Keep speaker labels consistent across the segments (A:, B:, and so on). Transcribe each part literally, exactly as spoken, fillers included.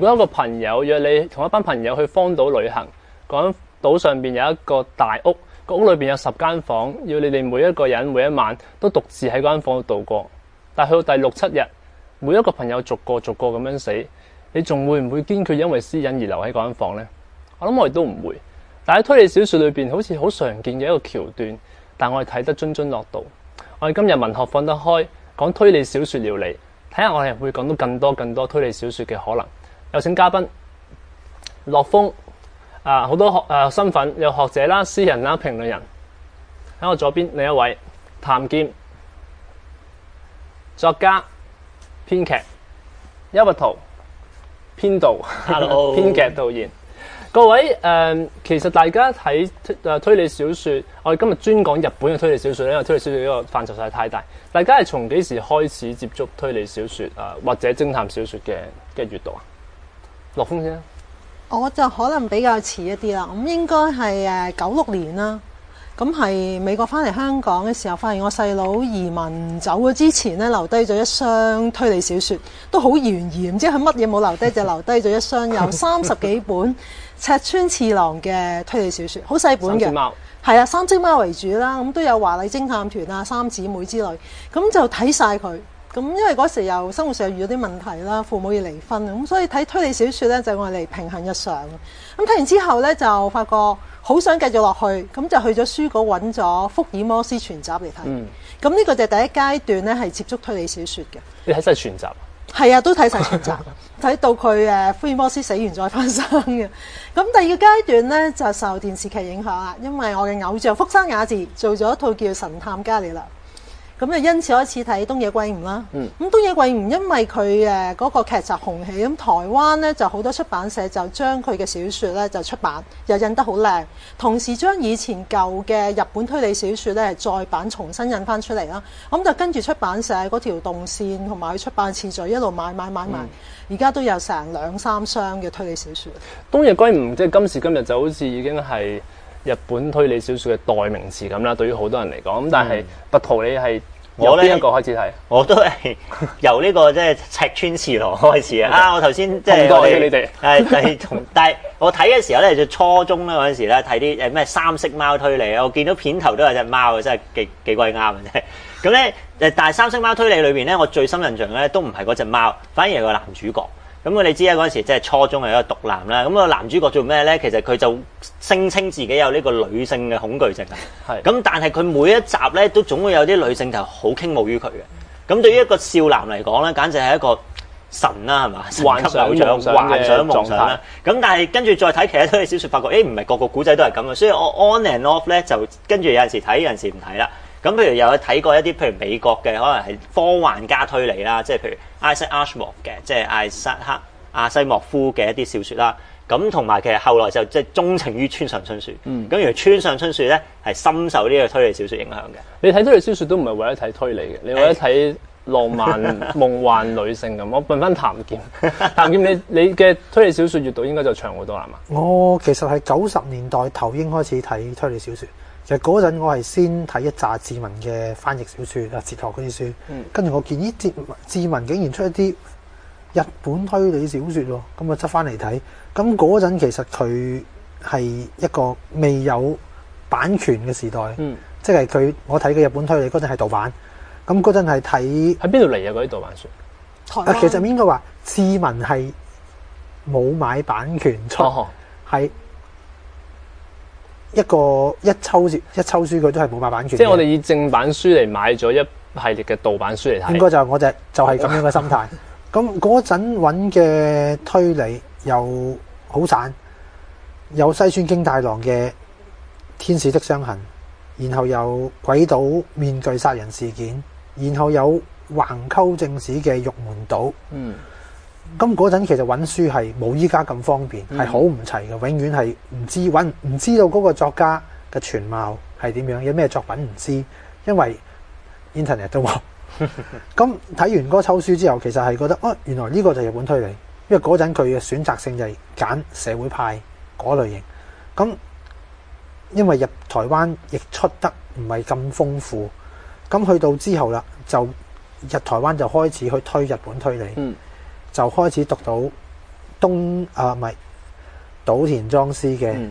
A: 果一個朋友約你同一班朋友去荒島旅行，講島上邊有一個大屋，個屋裏邊有十間房，要你哋每一個人每一晚都獨自喺嗰間房度度過。但係去到第六七日，每一個朋友逐個逐個咁樣死，你仲會唔會堅決因為私隱而留喺嗰間房呢？我諗我哋都唔會。但喺推理小說裏邊，好似好常見嘅一個橋段，但我哋睇得津津樂道。我哋今日文學放得開，講推理小說料理，睇下我哋會講到更多更多推理小說嘅可能。有請嘉賓樂峰，啊好多學啊身份，有學者啦、詩人啦、評論人。喺我左邊另一位譚劍，作家、編劇，邱拔圖，編導、編劇導演。各位誒、呃，其實大家睇誒推理小說，我哋今日專講日本嘅推理小說，因為推理小說呢個範疇實在太大。大家係從幾時開始接觸推理小說啊、呃，或者偵探小說嘅嘅閱讀啊？樂峰先，
B: 我就可能比較遲一啲啦。咁應該係誒九六年啦。咁係美國翻嚟香港嘅時候，發現我細佬移民走咗之前咧，留低咗一箱推理小說，都好懸疑，唔知佢乜嘢冇留低，就留低咗一箱有三十幾本赤川次郎嘅推理小說，好細本嘅，係啊，三隻貓為主啦，咁都有華麗偵探團啊、三姊妹之類，咁就睇晒佢。咁因為嗰時又生活上遇到啲問題啦，父母要離婚，咁所以睇推理小說咧就係我嚟平衡日常。咁睇完之後咧就發覺好想繼續落去，咁就去咗書局揾咗福爾摩斯全集嚟睇。嗯，咁呢個就係第一階段咧係接觸推理小說嘅。
A: 你睇晒全集？
B: 係啊，都睇晒全集，睇到佢誒福爾摩斯死完再翻生嘅。咁第二個階段咧就受電視劇影響啦，因為我嘅偶像福山雅治做咗一套叫《神探伽利略》。咁就因此開始睇東野圭吾啦。嗯。咁東野圭吾因為佢誒嗰個劇集紅起，咁台灣咧就好多出版社就將佢嘅小說咧就出版，又印得好靚，同時將以前舊嘅日本推理小說咧再版重新印翻出嚟啦。咁就跟住出版社嗰條動線同埋佢出版次序一路買買買買，而家、嗯、都有成兩三箱嘅推理小說。
A: 東野圭吾即係今時今日就好似已經係日本推理小說嘅代名詞咁啦，對於好多人嚟講。咁但係拔圖你係由邊一個開始睇？
C: 我都係由呢、這個即係、就是、赤川次郎開始嘅。啊，我頭先即係
A: 我哋你哋
C: 係係同，但係我睇嘅時候咧就初中咧嗰陣時咧睇啲誒咩三色貓推理啊，我見到片頭都有隻貓嘅，真係幾幾鬼啱嘅真係。咁咧誒，但係三色貓推理裏邊咧，我最深印象咧都唔係嗰隻貓，反而係個男主角。咁我哋知啊，嗰陣時即係初中係一個毒男啦。咁個男主角做咩咧？其實佢就聲稱自己有呢個女性嘅恐懼症啊。係。咁但係佢每一集咧都總會有啲女性就好傾慕於佢嘅。咁對於一個少男嚟講咧，簡直係一個神啦，係嘛？
A: 幻想夢想
C: 幻想夢想啦。咁但係跟住再睇其他推理小說，發覺誒唔係個個古仔都係咁啊。所以我 on and off 咧就跟住有陣時睇，有陣時唔睇啦。咁譬如有睇過一啲譬如美國嘅可能係科幻加推理啦，即係譬如 Isaac Asimov 嘅，即係艾薩克阿西莫夫嘅一啲小說啦。咁同埋其實後來就即係鍾情於村上春樹。嗯。咁原來村上春樹咧係深受呢個推理小說影響嘅。
A: 你睇推理小說都唔係為咗睇推理嘅，你為咗睇浪漫夢幻女性咁。我問翻譚劍，譚劍你你嘅推理小說閱讀應該就長好多啦嘛？
D: 我其實係九十年代頭已經開始睇推理小說。其實嗰陣我係先睇一紮志文嘅翻譯小說啊，哲學嗰啲書，跟住、嗯、我見咦，志志文竟然出一啲日本推理小說喎，咁啊執翻嚟睇。咁嗰陣其實佢係一個未有版權嘅時代，嗯、即係佢我睇嘅日本推理嗰陣係盜版。咁嗰陣係睇
A: 喺邊度嚟啊？嗰啲盜版書？
D: 啊，其實應該話志文係冇買版權出，係、哦。一個一抽書一抽書佢都係冇買版權，
A: 即係我哋以正版書嚟買咗一系列嘅盜版書嚟睇。應
D: 該就我就就係咁樣嘅心態。咁嗰陣揾嘅推理又好散，有西村京太郎嘅《天使的傷痕》，然後有鬼島面具殺人事件，然後有橫溝正史嘅《玉門島》。嗯。咁嗰陣其實揾書係冇依家咁方便，係好唔齊嘅，永遠係唔知揾唔知道嗰個作家嘅全貌係點樣，有咩作品唔知，因為 internet 都冇。咁睇完嗰抽書之後，其實係覺得哦，原來呢個就係日本推理，因為嗰陣佢嘅選擇性就係揀社會派嗰類型。咁因為入台灣亦出得唔係咁豐富，咁去到之後啦，就入台灣就開始去推日本推理。嗯就開始讀到東啊唔係島田莊司嘅
A: 嗯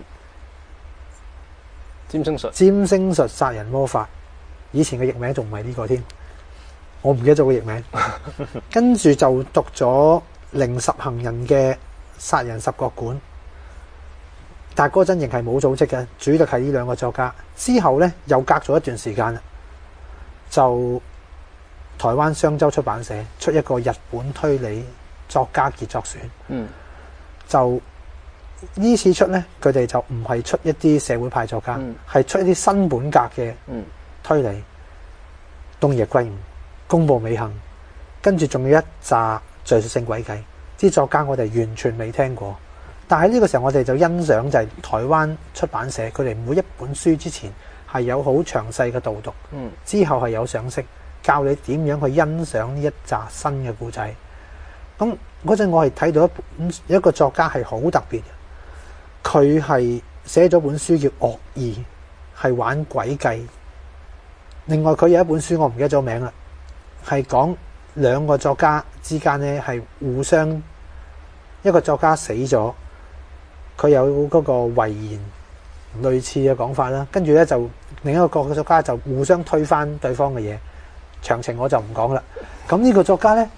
A: 占星術，
D: 占星術殺人魔法，以前嘅譯名仲唔係呢個添，我唔記得咗個譯名。跟住就讀咗零十行人嘅殺人十國館，但係嗰陣仍係冇組織嘅，主力係呢兩個作家。之後呢，又隔咗一段時間啦，就台灣商周出版社出一個日本推理作家傑作選，
A: 嗯，
D: 就呢次出呢，佢哋就唔係出一啲社會派作家，係、嗯、出一啲新本格嘅推理，嗯、東野圭吾、宮部美幸，跟住仲有一紮敘述性詭計，啲作家我哋完全未聽過，但係呢個時候我哋就欣賞就係台灣出版社，佢哋每一本書之前係有好詳細嘅導讀，嗯、之後係有賞識，教你點樣去欣賞呢一紮新嘅故仔。咁嗰陣我係睇到一本一個作家係好特別。佢係寫咗本書叫《惡意》，係玩詭計。另外佢有一本書我唔記得咗名啦，係講兩個作家之間呢係互相，一個作家死咗，佢有嗰個遺言類似嘅講法啦，跟住呢，就另一個作家就互相推翻對方嘅嘢，詳情我就唔講啦。咁呢個作家呢，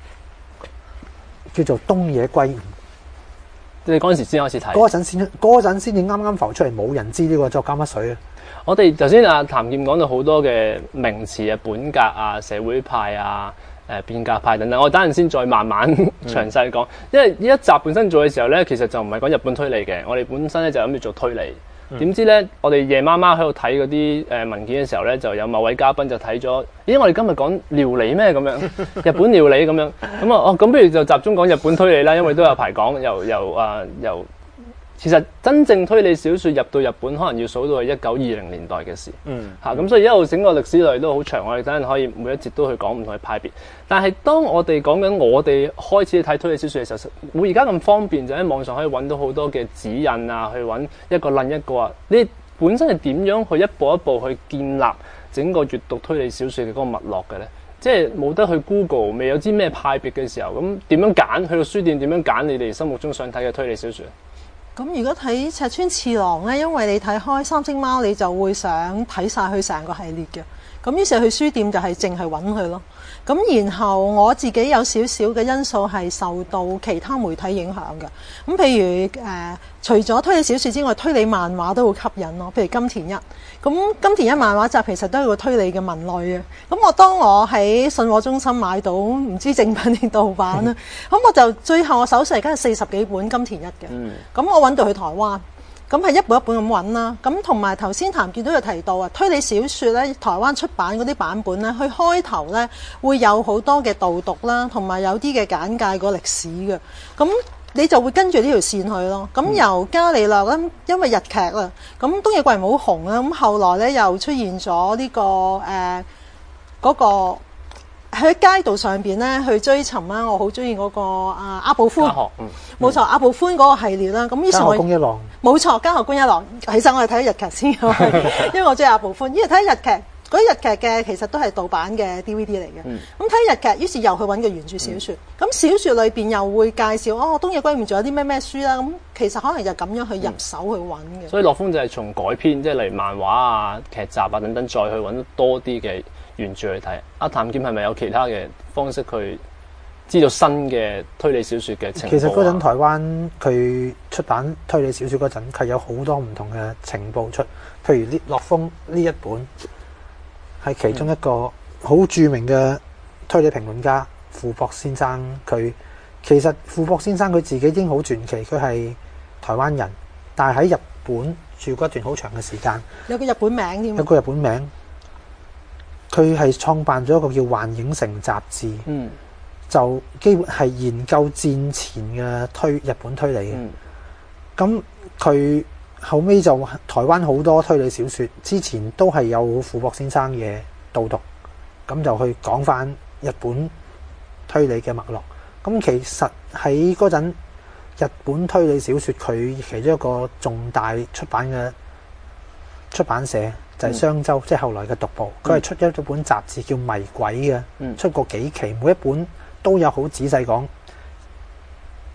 D: 叫做東野圭吾。
A: 你嗰陣時先開始睇，
D: 嗰陣先，嗰陣先至啱啱浮出嚟，冇人知呢個作家乜水啊！
A: 我哋頭先阿譚劍講到好多嘅名詞啊，本格啊、社會派啊、誒變革派等等，我等陣先再慢慢詳細講。嗯、因為呢一集本身做嘅時候咧，其實就唔係講日本推理嘅，我哋本身咧就諗住做推理。點、嗯、知咧，我哋夜媽媽喺度睇嗰啲誒文件嘅時候咧，就有某位嘉賓就睇咗，咦？我哋今日講料理咩咁樣？日本料理咁樣，咁啊哦，咁不如就集中講日本推理啦，因為都有排講，由由啊由，其實真正推理小説入到日本，可能要數到係一九二零年代嘅事。嗯，嚇咁、啊、所以一路整個歷史嚟都好長，我哋等陣可以每一節都去講唔同嘅派別。但係當我哋講緊我哋開始睇推理小説嘅時候，會而家咁方便，就喺網上可以揾到好多嘅指引啊，去揾一個論一個啊。你本身係點樣去一步一步去建立整個閱讀推理小説嘅嗰個脈絡嘅咧？即係冇得去 Google，未有知咩派別嘅時候，咁點樣揀？去到書店點樣揀你哋心目中想睇嘅推理小説？
B: 咁如果睇赤川次郎咧，因為你睇開三星貓，你就會想睇晒佢成個系列嘅。咁於是去書店就係淨係揾佢咯。咁然後我自己有少少嘅因素係受到其他媒體影響嘅。咁譬如誒、呃，除咗推理小説之外，推理漫畫都好吸引咯。譬如金田一，咁金田一漫畫集其實都係個推理嘅文類嘅。咁我當我喺信和中心買到唔知正品定盜版啦，咁我就最後我手上而家係四十幾本金田一嘅。咁我揾到去台灣。咁係一本一本咁揾啦，咁同埋頭先譚健都有提到啊，推理小説咧，台灣出版嗰啲版本咧，佢開頭咧會有好多嘅導讀啦，同埋有啲嘅簡介個歷史嘅，咁你就會跟住呢條線去咯。咁由伽利略咧，因為日劇啦，咁東野圭吾好紅啦，咁後來咧又出現咗呢、這個誒嗰、呃那個。喺街道上邊咧去追尋啦，我好中意嗰個啊阿部寬，冇、嗯嗯、錯，阿部寬嗰個系列啦。咁於是我
D: 家學觀一郎，
B: 冇錯，家學觀一郎。其實我哋睇日劇先，因為我中意阿部寬。因為睇日劇嗰啲日劇嘅其實都係盜版嘅 D V D 嚟嘅。咁睇、嗯、日劇，於是又去揾個原著小説。咁、嗯、小説裏邊又會介紹哦，東野圭吾仲有啲咩咩書啦。咁其實可能就咁樣去入手去揾嘅、嗯。所以
A: 樂風就係從改編，即係例如漫畫啊、劇集啊等等，再去揾多啲嘅原著去睇。阿譚劍係咪有其他嘅方式去知道新嘅推理小説嘅情況？
D: 其實嗰陣台灣佢出版推理小説嗰陣，係有好多唔同嘅情報出，譬如呢樂風呢一本係其中一個好著名嘅推理評論家傅博先生。佢其實傅博先生佢自己已經好傳奇，佢係台灣人，但係喺日本住過一段好長嘅時間，
B: 有個日本名添，
D: 有個日本名。佢係創辦咗一個叫《幻影城》雜誌，嗯、就基本係研究戰前嘅推日本推理嘅。咁佢、嗯、後尾就台灣好多推理小説，之前都係有傅博先生嘅導讀，咁就去講翻日本推理嘅脈絡。咁其實喺嗰陣日本推理小説，佢其中一個重大出版嘅出版社。就係商周，即係後來嘅獨步，佢係出咗一本雜誌叫《迷鬼》嘅，出過幾期，每一本都有好仔細講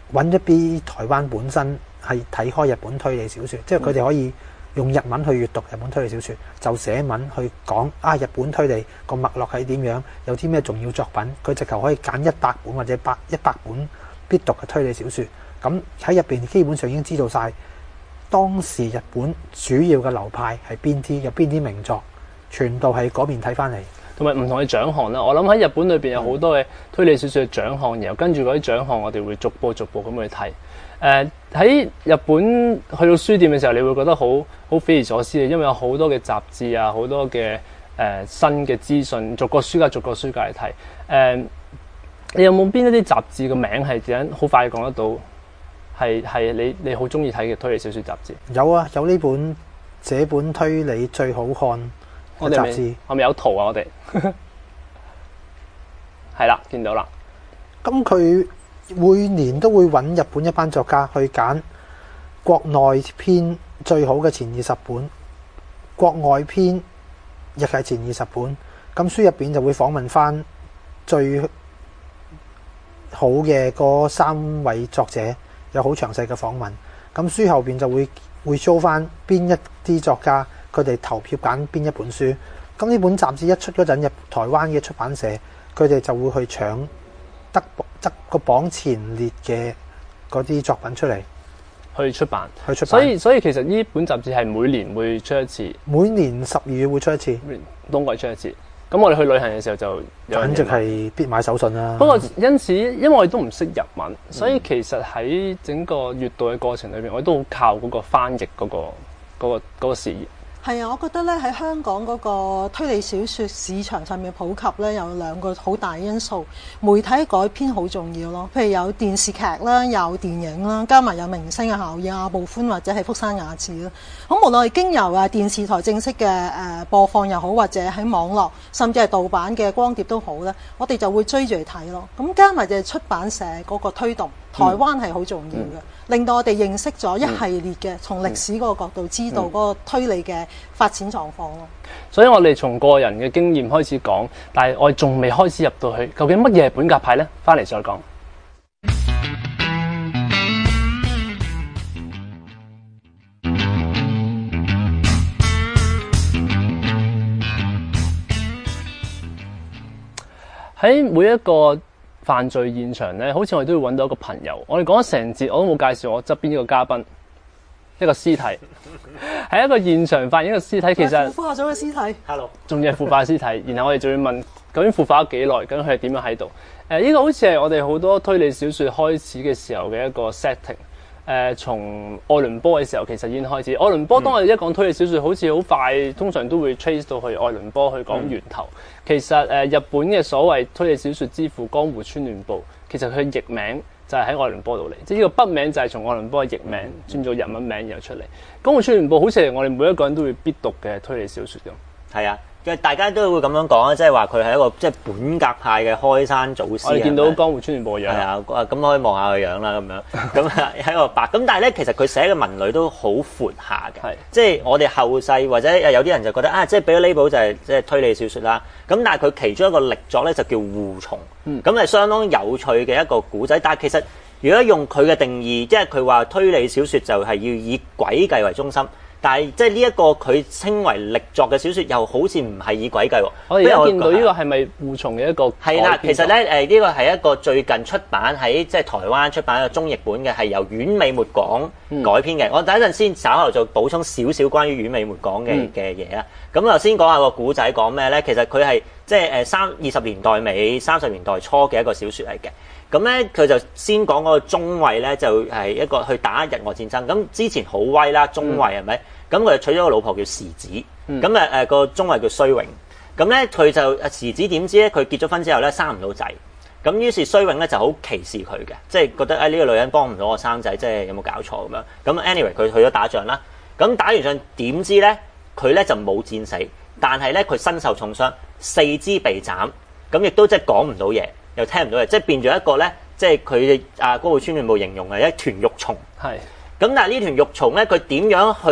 D: 揾一啲台灣本身係睇開日本推理小說，即係佢哋可以用日文去閱讀日本推理小說，就寫文去講啊日本推理個脈絡係點樣，有啲咩重要作品，佢直頭可以揀一百本或者百一百本必讀嘅推理小說。咁喺入邊基本上已經知道晒當時日本主要嘅流派係邊啲，有邊啲名作，全部係嗰邊睇翻嚟。
A: 同埋唔同嘅獎項啦，我諗喺日本裏邊有好多嘅推理小說嘅獎項，然後跟住嗰啲獎項，我哋會逐步逐步咁去睇。誒、呃、喺日本去到書店嘅時候，你會覺得好好匪夷所思嘅，因為有好多嘅雜誌啊，好多嘅誒、呃、新嘅資訊，逐個書架逐個書架嚟睇。誒、呃，你有冇邊一啲雜誌嘅名係點樣好快講得到？係係你你好中意睇嘅推理小說雜誌？
D: 有啊，有呢本這本推理最好看。
A: 我哋咪我咪有圖啊！我哋係啦，見到啦。
D: 咁佢每年都會揾日本一班作家去揀國內篇最好嘅前二十本，國外篇亦係前二十本。咁書入邊就會訪問翻最好嘅嗰三位作者，有好詳細嘅訪問。咁書後邊就會會 show 翻邊一啲作家。佢哋投票揀邊一本書，咁呢本雜誌一出嗰陣，入台灣嘅出版社，佢哋就會去搶得得個榜前列嘅嗰啲作品出嚟
A: 去出版，
D: 去出版。
A: 所以所以其實呢本雜誌係每年會出一次，
D: 每年十二月會出一次，
A: 冬季出一次。咁我哋去旅行嘅時候就
D: 簡直係必買手信啦。
A: 不過因此，因為我哋都唔識日文，所以其實喺整個閱讀嘅過程裏邊，我哋都好靠嗰個翻譯嗰個嗰個嗰個事業。
B: 係啊，我覺得咧喺香港嗰個推理小說市場上面普及咧，有兩個好大因素，媒體改編好重要咯。譬如有電視劇啦，有電影啦，加埋有明星嘅效應，阿部寬或者係福山雅治啦。咁無論係經由啊電視台正式嘅誒播放又好，或者喺網絡甚至係盜版嘅光碟都好咧，我哋就會追住嚟睇咯。咁加埋就係出版社嗰個推動，台灣係好重要嘅。嗯嗯令到我哋認識咗一系列嘅從歷史嗰個角度知道嗰個推理嘅發展狀況咯。
A: 所以我哋從個人嘅經驗開始講，但係我哋仲未開始入到去，究竟乜嘢係本格派呢？翻嚟再講。喺每一個犯罪現場咧，好似我哋都要揾到一個朋友。我哋講咗成節，我都冇介紹我側邊呢個嘉賓，一個屍體，喺一個現場發現一個屍體，其實
B: 腐化咗嘅屍體。
C: Hello，
A: 仲要係腐化屍體。然後我哋就要問，究竟腐化咗幾耐？究竟佢係點樣喺度？誒、呃，呢、這個好似係我哋好多推理小說開始嘅時候嘅一個 setting。誒、呃，從愛倫坡嘅時候其實已經開始。愛倫坡當我哋一講推理小說，好似好快，通常都會 trace 到去愛倫坡去講源頭。嗯、其實誒、呃，日本嘅所謂推理小說之父江戶川亂步，其實佢譯名就係喺愛倫坡度嚟，即係呢個筆名就係從愛倫坡嘅譯名轉做日文名然後出嚟。江戶川亂步好似係我哋每一個人都會必讀嘅推理小說咁。
C: 係啊。大家都會咁樣講啊，即係話佢係一個即係本格派嘅開山祖師。
A: 我哋見到江戶川亂步嘅樣。係
C: 啊，咁可以望下佢樣啦，咁樣咁啊喺個白。咁但係咧，其實佢寫嘅文類都好闊下嘅。係，即係我哋後世或者有啲人就覺得啊，即係俾咗 label 就係即係推理小說啦。咁但係佢其中一個力作咧就叫護蟲。嗯。咁係相當有趣嘅一個古仔。但係其實如果用佢嘅定義，即係佢話推理小說就係要以詭計為中心。但係即係呢一個佢稱為力作嘅小說，又好似唔係以詭計喎。
A: 我哋而家見到呢個係咪護蟲嘅一個？
C: 係啦，其實咧誒呢個係一個最近出版喺即係台灣出版嘅中譯本嘅，係由丸尾末廣改編嘅。嗯、我第一陣先稍後就補充少少關於丸尾末廣嘅嘅嘢啊。咁我先講下個古仔講咩咧？其實佢係即係誒三二十年代尾三十年代初嘅一個小說嚟嘅。咁咧佢就先講嗰個中尉咧，就係一個去打日俄戰爭。咁之前好威啦，中尉係咪？咁佢就娶咗個老婆叫時子。咁誒誒個中尉叫衰榮。咁咧佢就時子點知咧？佢結咗婚之後咧生唔到仔。咁於是衰榮咧就好歧視佢嘅，即係覺得誒呢個女人幫唔到我生仔，即係有冇搞錯咁樣。咁 anyway 佢去咗打仗啦。咁打完仗點知咧？佢咧就冇戰死，但係咧佢身受重傷，四肢被斬。咁亦都即係講唔到嘢。又聽唔到嘅，即係變咗一個咧，即係佢啊江戶川亂步形容嘅一團肉蟲。係。咁但係呢團肉蟲咧，佢點樣去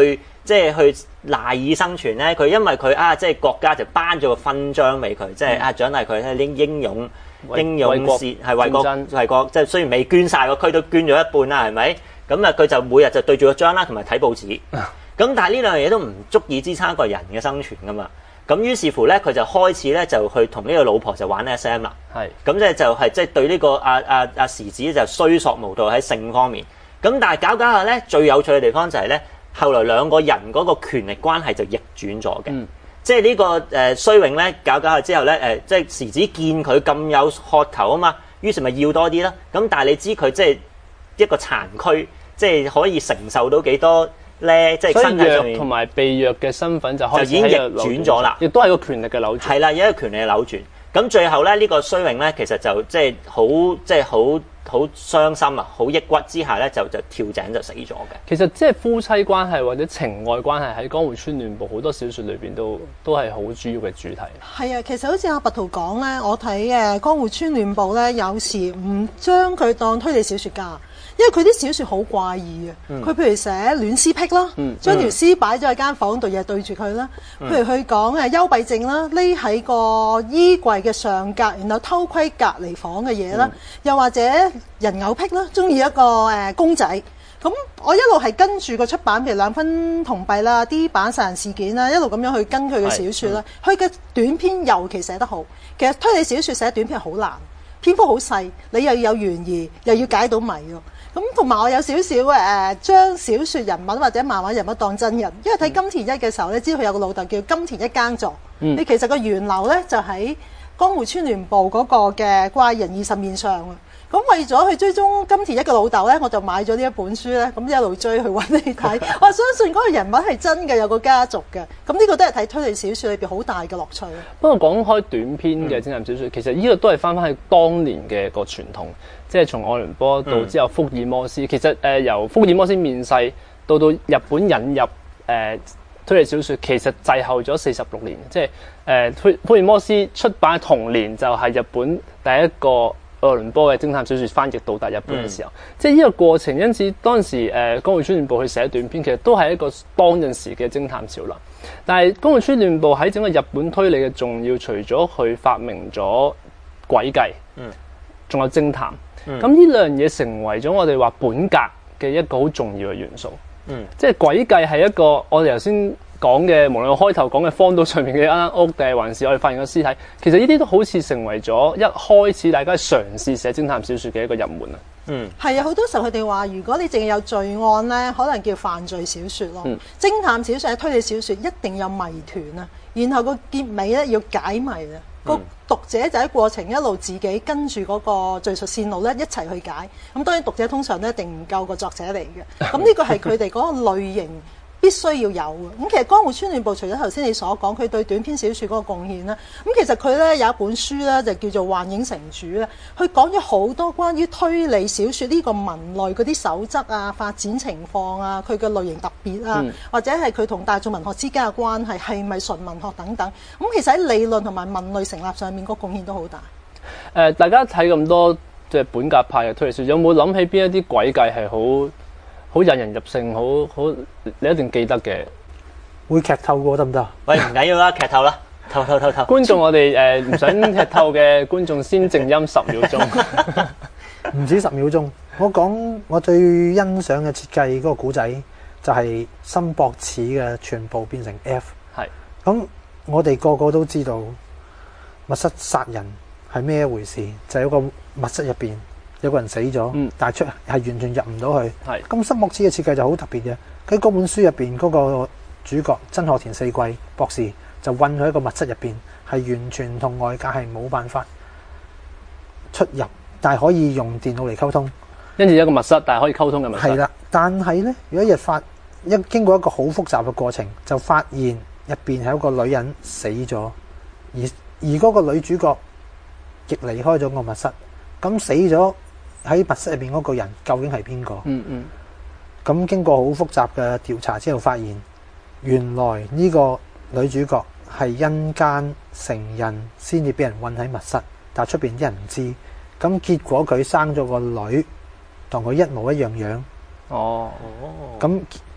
C: 即係去賴以生存咧？佢因為佢啊，即係國家就頒咗個勳章俾佢，即係啊獎勵佢咧英英勇英勇士係為國為國，即係雖然未捐晒個區，都捐咗一半啦，係咪？咁啊，佢就每日就對住個章啦，同埋睇報紙。咁但係呢兩樣嘢都唔足以支撐一個人嘅生存噶嘛。咁於是乎咧，佢就開始咧就去同呢個老婆就玩 S M 啦。係。咁即係就係即係對呢個阿阿阿時子就衰索無度喺性方面。咁但係搞搞下咧，最有趣嘅地方就係咧，後來兩個人嗰個權力關係就逆轉咗嘅。嗯。即係呢個誒衰永咧搞搞下之後咧，誒即係時子見佢咁有渴求啊嘛，於是咪要多啲啦。咁但係你知佢即係一個殘軀，即係可以承受到幾多咧？即係身體上面同埋被虐嘅身份就開始就已經逆轉咗啦，亦都係個權力嘅扭轉。係啦，有一個權力嘅扭轉。咁最後咧，呢、這個衰永咧，其實就即係好，即係好好傷心啊，好抑鬱之下咧，就就跳井就死咗嘅。其實即係夫妻關係或者情愛關係喺《江戶川亂步》好多小說裏邊都都係好主要嘅主題。係啊，其實好似阿拔圖講咧，我睇誒《江戶川亂步》咧，有時唔將佢當推理小說家。因為佢啲小說好怪異啊，佢、嗯、譬如寫戀屍癖啦，嗯、將條屍擺咗喺間房度，日日對住佢啦。嗯、譬如佢講誒幽閉症啦，匿喺個衣櫃嘅上格，然後偷窺隔離房嘅嘢啦。嗯、又或者人偶癖啦，中意一個誒公仔。咁我一路係跟住個出版，譬如兩分銅幣啦、D 版殺人事件啦，一路咁樣去跟佢嘅小說啦。佢嘅、嗯、短篇尤其寫得好。其實推理小說寫短篇係好難，篇幅好細，你又要有懸疑，又要解到謎喎。咁同埋我有少少誒將小説人物或者漫畫人物當真人，因為睇金田一嘅時候咧，知道佢有個老豆叫金田一耕助，你、嗯、其實個源流咧就喺江戶川亂步嗰個嘅怪人二十面相啊。咁為咗去追蹤金田一嘅老豆咧，我就買咗呢一本書咧，咁一路追去揾你睇。我相信嗰個人物係真嘅，有個家族嘅。咁呢個都係睇推理小説裏邊好大嘅樂趣。不過講開短篇嘅偵探小説，嗯、其實呢個都係翻翻去當年嘅個傳統。即係從愛倫坡到之後福爾摩斯，嗯、其實誒、呃、由福爾摩斯面世到到日本引入誒、呃、推理小說，其實滯後咗四十六年。即係誒福福爾摩斯出版同年就係日本第一個愛倫坡嘅偵探小說翻譯到達日本嘅時候。嗯、即係呢個過程，因此當時誒江戶川亂步去寫短篇，其實都係一個當陣時嘅偵探潮流。但係江戶川亂步喺整個日本推理嘅重要，除咗佢發明咗詭計，嗯，仲有偵探。咁呢兩樣嘢成為咗我哋話本格嘅一個好重要嘅元素。嗯，即係詭計係一個我哋頭先講嘅，無論我開頭講嘅荒島上面嘅一間屋，定係還是我哋發現個屍體，其實呢啲都好似成為咗一開始大家嘗試寫偵探小說嘅一個入門啊。嗯，係啊，好多時候佢哋話，如果你淨係有罪案咧，可能叫犯罪小說咯。嗯、偵探小說、推理小說一定有謎團啊，然後個結尾咧要解謎啊。個讀者就喺過程一路自己跟住嗰個敘述線路咧一齊去解，咁當然讀者通常咧一定唔夠個作者嚟嘅，咁呢個係佢哋嗰個類型必須要有嘅。咁其實江戶川亂步除咗頭先你所講佢對短篇小說嗰個貢獻啦，咁其實佢咧有一本書咧就叫做《幻影城主》咧，佢講咗好多關於推理小說呢個文類嗰啲守則啊、發展情況啊、佢嘅類型特別啊，嗯、或者係佢同大眾文學之間嘅關係係咪純文學等等。咁其實喺理論同埋文類成立上面個貢獻都好大。誒、呃，大家睇咁多即係本格派嘅推理小說，有冇諗起邊一啲詭計係好好引人入勝，好好你一定記得嘅？會劇透過得唔得？喂，唔緊要啦，劇透啦，透透透透。觀眾，我哋誒唔想劇透嘅觀眾先靜音十秒鐘，唔止十秒鐘。我講我最欣賞嘅設計嗰個古仔，就係深博齒嘅全部變成 F。係。咁我哋個個都知道密室殺人係咩一回事，就係、是、一個密室入邊。有個人死咗，嗯、但係出係完全入唔到去。係咁，深博齒嘅設計就好特別嘅。喺嗰本書入邊，嗰個主角真賀田四季博士就困喺一個密室入邊，係完全同外界係冇辦法出入，但係可以用電腦嚟溝通。因此一個密室，但係可以溝通嘅密室。係啦，但係咧，有一日發一經過一個好複雜嘅過程，就發現入邊係有個女人死咗，而而嗰個女主角亦離開咗個密室。咁死咗喺密室入邊嗰個人究竟係邊個？嗯嗯。咁經過好複雜嘅調查之後，發現原來呢個女主角係陰間成人先至俾人困喺密室，但係出邊啲人唔知。咁結果佢生咗個女，同佢一模一樣樣。哦哦。咁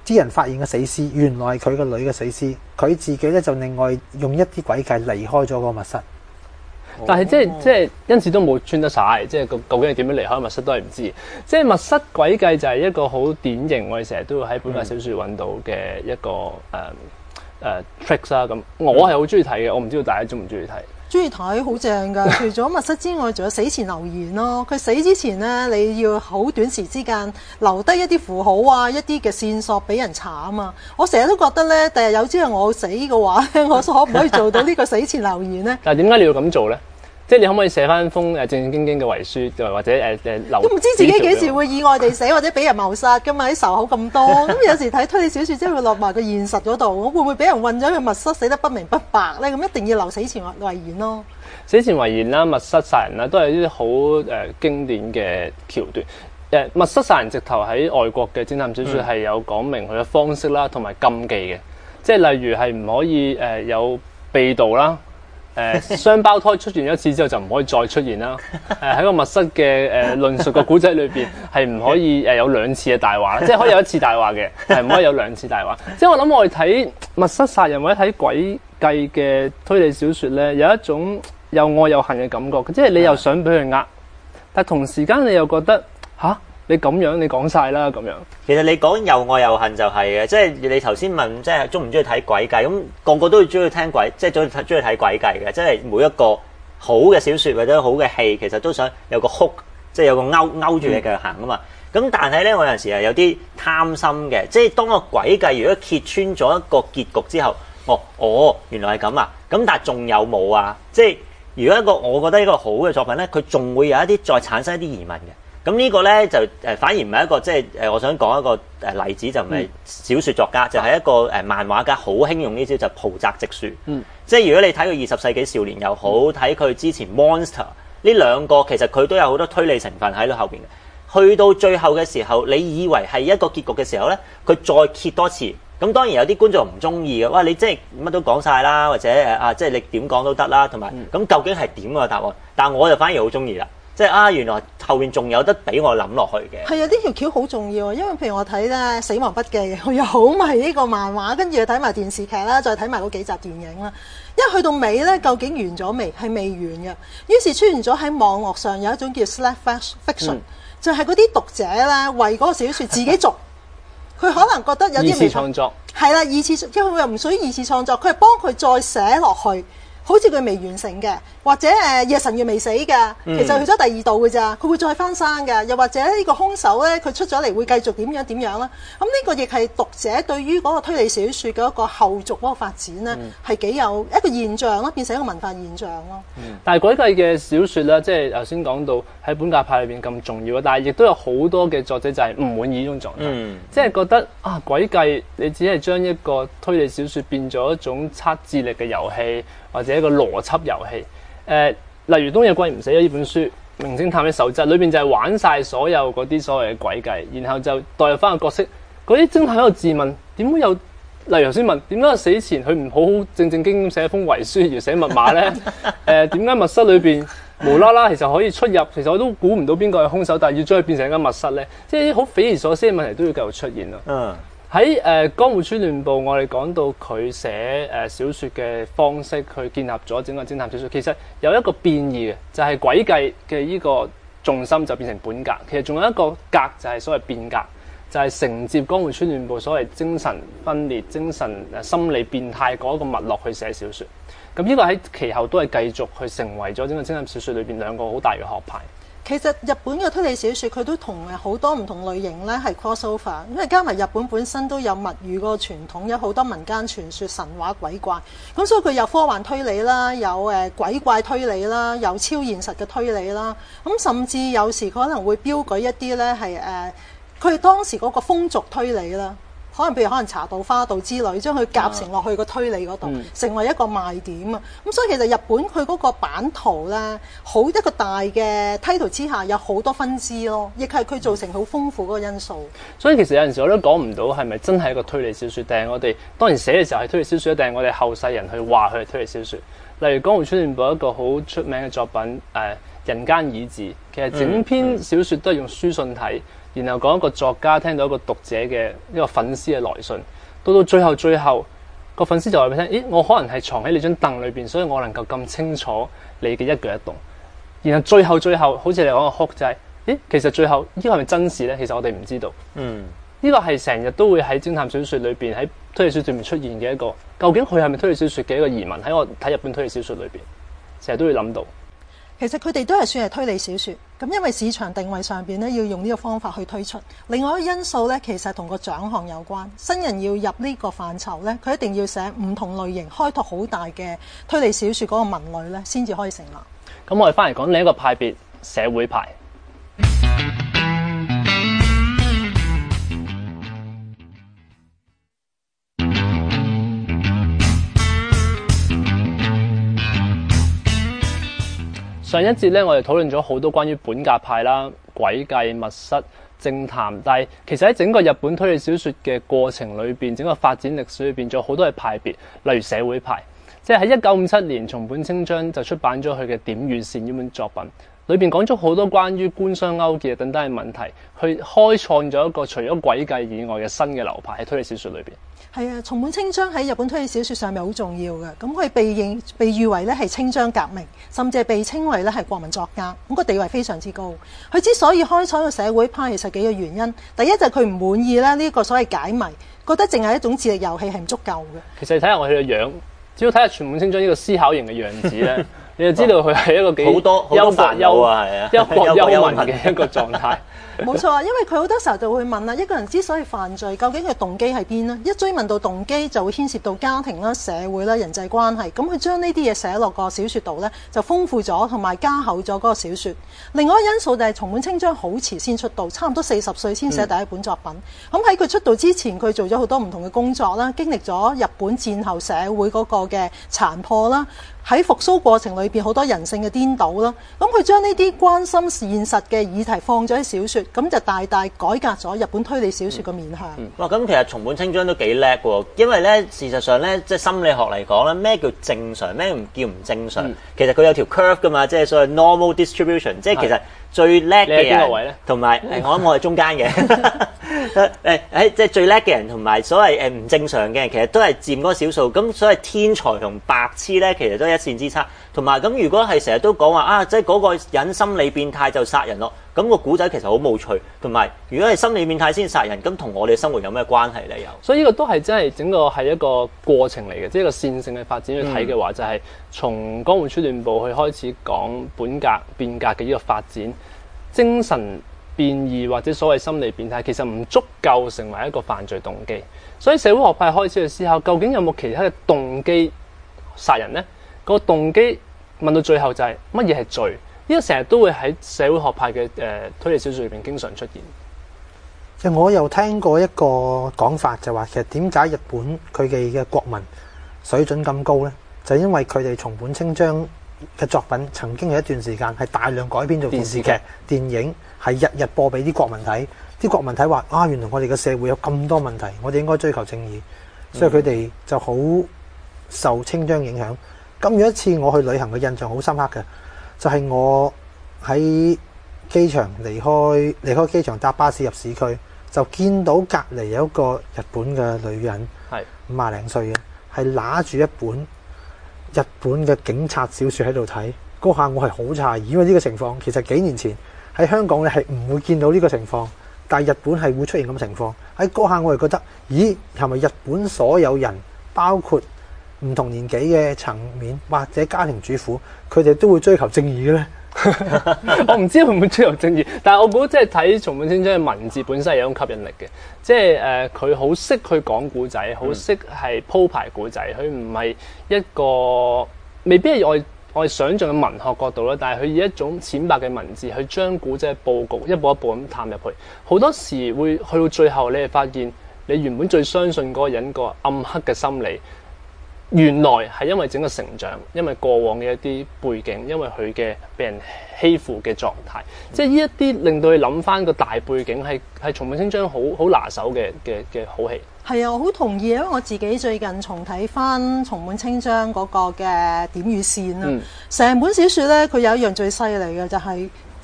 D: 啲人發現嘅死屍，原來係佢個女嘅死屍，佢自己咧就另外用一啲詭計離開咗嗰個密室。
A: 但係即係即係因此都冇穿得晒，即係究竟係點樣離開密室都係唔知。即係密室詭計就係一個好典型，我哋成日都會喺本格小説揾到嘅一個誒誒、呃、tricks 啦。咁我係好中意睇嘅，我唔知道大家中唔中意睇。
B: 中意睇好正㗎，除咗密室之外，仲有死前留言咯。佢死之前咧，你要好短時之間留低一啲符號啊，一啲嘅線索俾人查啊嘛。我成日都覺得咧，第日有朝日我死嘅話咧，我可唔可以做到呢個死前留言咧？
A: 但係點解你要咁做咧？即係你可唔可以寫翻封誒正正經經嘅遺書，或者誒誒留？
B: 都唔知自己幾時會意外地死，或者俾人謀殺㗎嘛？啲仇口咁多，咁有時睇推理小説，真係會落埋個現實嗰度。我會唔會俾人困咗去密室，死得不明不白咧？咁一定要留死前遺言咯。
A: 死前遺言啦、密室殺人啦，都係啲好誒經典嘅橋段。誒密室殺人直頭喺外國嘅偵探小説係有講明佢嘅方式啦，同埋禁忌嘅。即係例如係唔可以誒、呃、有秘道啦。誒雙胞胎出現一次之後就唔可以再出現啦。誒喺個密室嘅誒論述個古仔裏邊係唔可以誒有兩次嘅大話，即係可以有一次大話嘅，係唔可以有兩次大話。即係我諗我哋睇密室殺人或者睇詭計嘅推理小説咧，有一種又愛又恨嘅感覺，即係你又想俾佢呃，但同時間你又覺得吓，你咁樣你講晒啦咁樣。
C: 其實你講又愛又恨就係嘅，即係你頭先問即係中唔中意睇詭計，咁個個都會中意聽詭，即係中意中意睇詭計嘅。即係每一個好嘅小説或者好嘅戲，其實都想有個 hook，即係有個勾勾住你嘅行啊嘛。咁、嗯、但係咧，我有陣時係有啲貪心嘅，即係當個詭計如果揭穿咗一個結局之後，哦哦原來係咁啊，咁但係仲有冇啊？即係如果一個我覺得一個好嘅作品咧，佢仲會有一啲再產生一啲疑問嘅。咁呢個咧就誒反而唔係一個即係誒，我想講一個誒例子，就唔係小説作家，嗯、就係一個誒漫畫家好興用呢招，就浦澤直樹。嗯，即係如果你睇佢二十世紀少年又好，睇佢之前 Monster 呢兩個，其實佢都有好多推理成分喺度後邊嘅。去到最後嘅時候，你以為係一個結局嘅時候咧，佢再揭多次。咁當然有啲觀眾唔中意嘅，哇！你即係乜都講晒啦，或者誒啊，即係你點講都得啦，同埋咁究竟係點個答案？但係我就反而好中意啦。即係啊，原來後面仲有得俾我諗落去嘅。係啊，
B: 呢條橋好重要啊，因為譬如我睇咧《死亡筆記》，我又好迷呢個漫畫，跟住又睇埋電視劇啦，再睇埋嗰幾集電影啦。一去到尾咧，究竟完咗未？係未完嘅。於是出現咗喺網絡上有一種叫 slash fiction，、嗯、就係嗰啲讀者咧為嗰個小説自己續，佢可能覺得有啲未
A: 創作
B: 係啦，二次因為佢又唔屬於二次創作，佢係幫佢再寫落去。好似佢未完成嘅，或者誒夜神月未死嘅，其實去咗第二度嘅咋，佢會再翻生嘅。又或者呢個兇手咧，佢出咗嚟會繼續點樣點樣啦。咁呢個亦係讀者對於嗰個推理小説嘅一個後續嗰個發展咧，係幾、嗯、有一個現象咯，變成一個文化現象咯。
A: 嗯、但係詭計嘅小説咧，即係頭先講到喺本格派裏邊咁重要，但係亦都有好多嘅作者就係唔滿意呢種狀態，嗯、即係覺得啊詭計你只係將一個推理小説變咗一種測智力嘅遊戲。或者一個邏輯遊戲，誒、呃，例如東野圭吾寫咗呢本書《名偵探的守則》，裏邊就係玩晒所有嗰啲所謂嘅詭計，然後就代入翻個角色。嗰啲偵探喺度自問，點會有？例如頭先問，點解死前佢唔好好正正經經寫一封遺書而寫密碼咧？誒、呃，點解密室裏邊無啦啦其實可以出入？其實我都估唔到邊個係兇手，但係要將佢變成一間密室咧，即係啲好匪夷所思嘅問題都要繼續出現咯。嗯。喺誒、呃《江戶川亂步》，我哋講到佢寫誒、呃、小説嘅方式，佢建立咗整個偵探小説。其實有一個變異嘅，就係、是、詭計嘅呢個重心就變成本格。其實仲有一個格就係所謂變格，就係、是、承接《江戶川亂步》所謂精神分裂、精神誒心理變態嗰一個脈絡去寫小説。咁呢個喺其後都係繼續去成為咗整個偵探小説裏邊兩個好大嘅學派。
B: 其實日本嘅推理小説佢都同誒好多唔同類型咧係 crossover，因為加埋日本本身都有物語個傳統，有好多民間傳說、神話鬼怪，咁所以佢有科幻推理啦，有誒鬼怪推理啦，有超現實嘅推理啦，咁甚至有時可能會標舉一啲咧係誒佢哋當時嗰個風俗推理啦。可能譬如可能茶道花道之類，將佢夾成落去個推理嗰度，嗯、成為一個賣點啊！咁所以其實日本佢嗰個版圖咧，好一個大嘅梯圖之下，有好多分支咯，亦係佢造成好豐富嗰個因素。
A: 所以其實有陣時我都講唔到係咪真係一個推理小説，定係我哋當然寫嘅時候係推理小説，定係我哋後世人去話佢係推理小説。例如江戶川亂步一個好出名嘅作品誒、呃《人間椅子》，其實整篇小説都係用書信體。嗯然後講一個作家聽到一個讀者嘅一個粉絲嘅來信，到到最後最後個粉絲就話俾你聽：咦，我可能係藏喺你張凳裏邊，所以我能夠咁清楚你嘅一舉一動。然後最後最後，好似你講個哭就係、是：咦，其實最後呢個係咪真事咧？其實我哋唔知道。
C: 嗯。
A: 呢個係成日都會喺偵探小說裏邊，喺推理小說裏面出現嘅一個，究竟佢係咪推理小說嘅一個疑問？喺我睇日本推理小說裏邊，成日都會諗到。
B: 其實佢哋都係算係推理小說，咁因為市場定位上邊咧要用呢個方法去推出。另外一個因素咧，其實同個獎項有關。新人要入呢個範疇咧，佢一定要寫唔同類型、開拓好大嘅推理小說嗰個文類咧，先至可以成立。
A: 咁我哋翻嚟講另一個派別，社會派。上一節咧，我哋討論咗好多關於本格派啦、詭計、密室、偵探，但係其實喺整個日本推理小說嘅過程裏邊，整個發展歷史裏邊，仲有好多嘅派別，例如社會派，即係喺一九五七年，松本清張就出版咗佢嘅《點與線》呢本作品，裏邊講咗好多關於官商勾結等等嘅問題，去開創咗一個除咗詭計以外嘅新嘅流派喺推理小說裏邊。
B: 係啊，松本清張喺日本推理小說上面好重要嘅，咁佢被認被譽為咧係清張革命，甚至係被稱為咧係國民作家，咁個地位非常之高。佢之所以開創個社會派，其實幾個原因。第一就係佢唔滿意咧呢個所謂解謎，覺得淨係一種智力遊戲係唔足夠嘅。
A: 其實你睇下我哋嘅樣，只要睇下松本清張呢個思考型嘅樣子咧，你就知道佢係一個幾
C: 好多好多煩惱啊，係啊，
A: 憂國憂民嘅一個狀態。
B: 冇錯啊，因為佢好多時候就會問啦，一個人之所以犯罪，究竟佢動機喺邊呢？一追問到動機，就會牽涉到家庭啦、社會啦、人際關係。咁佢將呢啲嘢寫落個小説度呢，就豐富咗同埋加厚咗嗰個小説。另外一個因素就係松本清張好遲先出道，差唔多四十歲先寫第一本作品。咁喺佢出道之前，佢做咗好多唔同嘅工作啦，經歷咗日本戰後社會嗰個嘅殘破啦。喺復甦過程裏邊，好多人性嘅顛倒啦。咁佢將呢啲關心現實嘅議題放咗喺小説，咁就大大改革咗日本推理小説嘅面向。
C: 嗯、哇！咁其實松本清張都幾叻喎，因為咧事實上咧，即係心理學嚟講咧，咩叫正常，咩唔叫唔正常？嗯、其實佢有條 curve 噶嘛，即係所謂 normal distribution，即係其實最叻嘅人同埋誒，我諗我係中間嘅誒誒，即係最叻嘅人同埋所謂誒唔正常嘅人，其實都係佔嗰個少數。咁所謂天才同白痴咧，其實都係一線之差。同埋咁，如果係成日都講話啊，即係嗰個人心理變態就殺人咯，咁、那個古仔其實好冇趣。同埋，如果係心理變態先殺人，咁同我哋生活有咩關係咧？又
A: 所以呢個都係真係整個係一個過程嚟嘅，即係一個線性嘅發展去睇嘅話，嗯、就係從江戶川亂步去開始講本格變革嘅呢個發展，精神變異或者所謂心理變態，其實唔足夠成為一個犯罪動機。所以社會學派開始去思考，究竟有冇其他嘅動機殺人呢？嗰、那個動機問到最後就係乜嘢係罪？呢、這個成日都會喺社會學派嘅誒、呃、推理小說裏邊經常出現。
D: 其實我又聽過一個講法，就話其實點解日本佢哋嘅國民水準咁高呢？就因為佢哋松本清張嘅作品曾經有一段時間係大量改編做電視劇、電影，係日日播俾啲國民睇。啲國民睇話啊，原來我哋嘅社會有咁多問題，我哋應該追求正義，所以佢哋就好受清張影響。咁有一次我去旅行嘅印象好深刻嘅，就係、是、我喺機場離開離開機場搭巴士入市區，就見到隔離有一個日本嘅女人，係五廿零歲嘅，係拿住一本日本嘅警察小說喺度睇。嗰下我係好詫異，因為呢個情況其實幾年前喺香港你係唔會見到呢個情況，但係日本係會出現咁嘅情況。喺嗰下我係覺得，咦，係咪日本所有人包括唔同年紀嘅層面或者家庭主婦，佢哋都會追求正義嘅咧？
A: 我唔知會唔會追求正義，但係我估即係睇松本清張嘅文字本身係有種吸引力嘅，即係誒佢好識去講古仔，好識係鋪排古仔，佢唔係一個未必係我我哋想象嘅文學角度啦，但係佢以一種淺白嘅文字去將古仔佈局一步一步咁探入去，好多時會去到最後，你係發現你原本最相信嗰個人個暗黑嘅心理。原來係因為整個成長，因為過往嘅一啲背景，因為佢嘅被人欺負嘅狀態，嗯、即係呢一啲令到你諗翻個大背景係係松本清張好好拿手嘅嘅嘅好戲。
B: 係啊，我好同意啊，因為我自己最近重睇翻松本清張嗰個嘅點與線啦，成、嗯、本小説咧，佢有一樣最犀利嘅就係、是。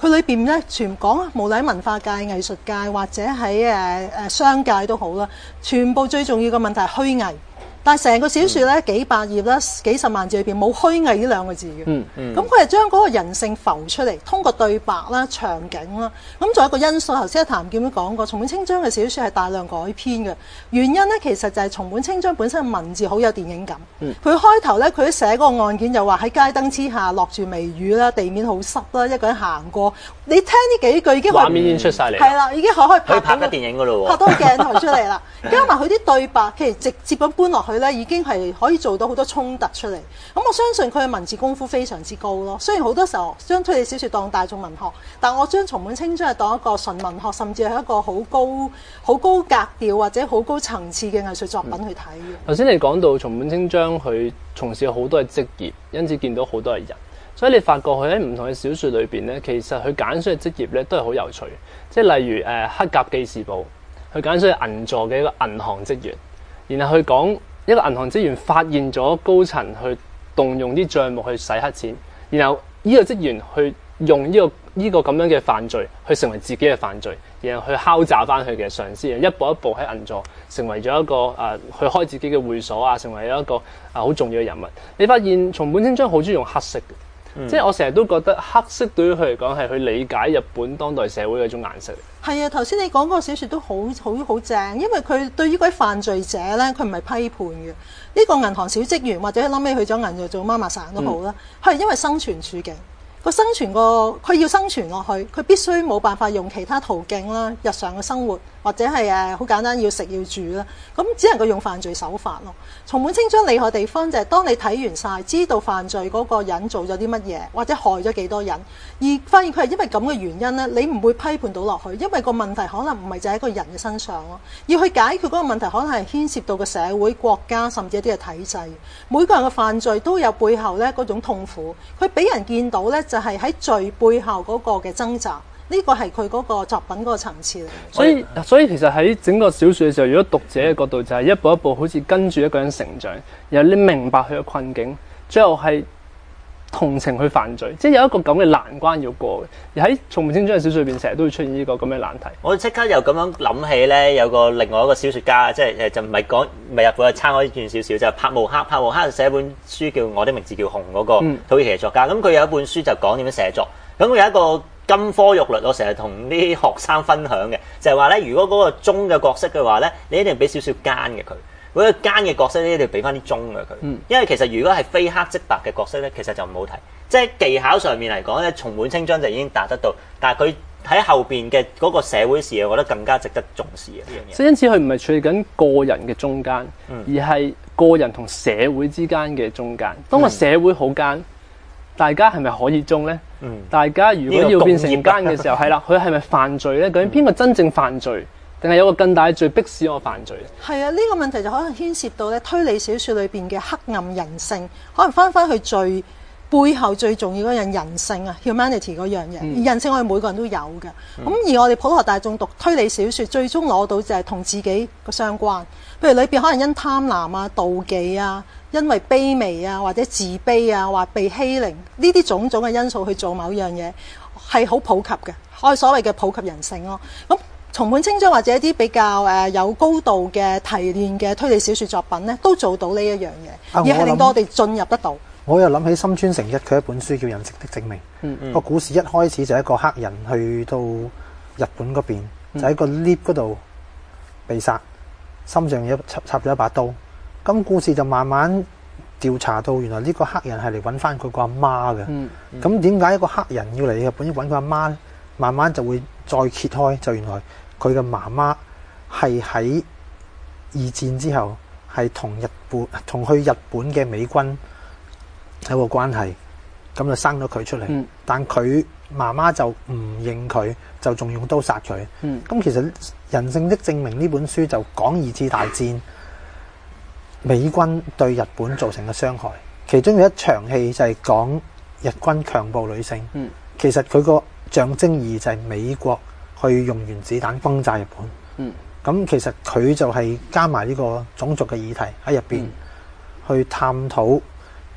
B: 佢裏邊咧全講無論喺文化界、藝術界或者喺誒誒商界都好啦，全部最重要嘅問題係虛偽。但係成個小説咧幾百頁啦，幾十萬字裏邊冇虛偽呢兩個字嘅。
A: 嗯嗯。
B: 咁佢係將嗰個人性浮出嚟，通過對白啦、場景啦。咁仲有一個因素，頭先阿譚劍都講過，松本清張嘅小説係大量改編嘅。原因咧其實就係松本清張本身嘅文字好有電影感。
A: 嗯。
B: 佢開頭咧，佢寫嗰個案件又話喺街燈之下落住微雨啦，地面好濕啦，一個人行過。你聽呢幾句已經
A: 畫面已經出晒嚟。
B: 係啦，已經可可以拍
C: 可以拍得電影噶咯喎。
B: 拍到個鏡頭出嚟啦，加埋佢啲對白，其實直接咁搬落去咧，已經係可以做到好多衝突出嚟。咁我相信佢嘅文字功夫非常之高咯。雖然好多時候將推理小説當大眾文學，但我將松本清張係當一個純文學，甚至係一個好高、好高格調或者好高層次嘅藝術作品去睇嘅。
A: 頭先你講到松本清張佢從事好多嘅職業，因此見到好多嘅人。所以你發覺佢喺唔同嘅小説裏邊咧，其實佢揀選嘅職業咧都係好有趣。即係例如誒、呃、黑甲記事簿，佢揀選係銀座嘅一個銀行職員，然後佢講一個銀行職員發現咗高層去動用啲帳目去洗黑錢，然後呢個職員去用呢、這個呢、這個咁樣嘅犯罪去成為自己嘅犯罪，然後去敲詐翻佢嘅上司，一步一步喺銀座成為咗一個誒、呃、去開自己嘅會所啊，成為咗一個啊好、呃、重要嘅人物。你發現松本清張好中意用黑色嘅。嗯、即係我成日都覺得黑色對於佢嚟講係去理解日本當代社會嘅一種顏色。
B: 係啊，頭先你講嗰個小説都好好好正，因為佢對於嗰啲犯罪者咧，佢唔係批判嘅。呢、這個銀行小職員或者佢諗尾去咗銀座做媽媽生都好啦，佢係、嗯、因為生存處境。個生存個佢要生存落去，佢必須冇辦法用其他途徑啦，日常嘅生活或者係誒好簡單要食要住啦，咁只能夠用犯罪手法咯。松本清張厲害地方就係當你睇完晒，知道犯罪嗰個人做咗啲乜嘢，或者害咗幾多人，而發現佢係因為咁嘅原因咧，你唔會批判到落去，因為個問題可能唔係就喺個人嘅身上咯，要去解決嗰個問題，可能係牽涉到個社會、國家甚至一啲嘅體制。每個人嘅犯罪都有背後咧嗰種痛苦，佢俾人見到咧。就係喺罪背後嗰個嘅掙扎，呢個係佢嗰個作品嗰個層次嚟。
A: 所以，所以其實喺整個小説嘅時候，如果讀者嘅角度就係一步一步好似跟住一個人成長，然後你明白佢嘅困境，最後係同情去犯罪，即係有一個咁嘅難關要過嘅。而喺松本清張嘅小説裏邊，成日都會出現呢個咁嘅難題。我
C: 即刻又咁樣諗起咧，有個另外一個小説家，即係誒就唔係講唔係日本，係差開轉少少，就係柏慕克。柏慕克寫一本書叫《我的名字叫紅》嗰個土耳其作家。咁佢、嗯、有一本書就講點樣寫作。咁佢有一個金科玉律，我成日同啲學生分享嘅，就係話咧，如果嗰個忠嘅角色嘅話咧，你一定俾少少奸嘅佢。嗰個奸嘅角色咧，一定要俾翻啲忠嘅佢。嗯、因為其實如果係非黑即白嘅角色咧，其實就唔好睇。即係技巧上面嚟講咧，松本清張就已經達得到，但係佢喺後邊嘅嗰個社會事，我覺得更加值得重視嘅呢樣嘢。
A: 所以因此佢唔係處理緊個人嘅中間，嗯、而係個人同社會之間嘅中間。當個社會好奸，嗯、大家係咪可以忠咧？嗯、大家如果要變成奸嘅時候，係啦，佢係咪犯罪咧？究竟邊個真正犯罪？定係有個更大嘅罪迫使我犯罪？
B: 係啊，呢、這個問題就可能牽涉到咧推理小説裏邊嘅黑暗人性，可能翻翻去罪背後最重要嗰樣人性啊 ，humanity 嗰樣嘢。嗯、而人性我哋每個人都有嘅。咁、嗯、而我哋普羅大眾讀推理小説，最終攞到就係同自己個相關。譬如裏邊可能因貪婪啊、妒忌啊、因為卑微啊或者自卑啊或被欺凌呢啲種種嘅因素去做某樣嘢，係好普及嘅。我哋所謂嘅普及人性咯。咁松本清張或者一啲比較誒有高度嘅提煉嘅推理小説作品咧，都做到呢一樣嘢，啊、而係令到我哋進入得到。
D: 我又諗起森川誠一佢一本書叫《人性的證明》，嗯嗯、個故事一開始就係一個黑人去到日本嗰邊，嗯、就喺個 lift 嗰度被殺，心上有插插咗一把刀。咁故事就慢慢調查到，原來呢個黑人係嚟揾翻佢個阿媽嘅。咁點解一個黑人要嚟日本要揾佢阿媽咧？慢慢就會再揭開，就原來佢嘅媽媽係喺二戰之後係同日本同去日本嘅美軍有個關係，咁就生咗佢出嚟。嗯、但佢媽媽就唔認佢，就仲用刀殺佢。咁、嗯、其實《人性的證明》呢本書就講二次大戰美軍對日本造成嘅傷害，其中有一場戲就係講日軍強暴女性。嗯、其實佢個象徵意義就係美國去用原子彈轟炸日本。咁、嗯、其實佢就係加埋呢個種族嘅議題喺入邊，嗯、去探討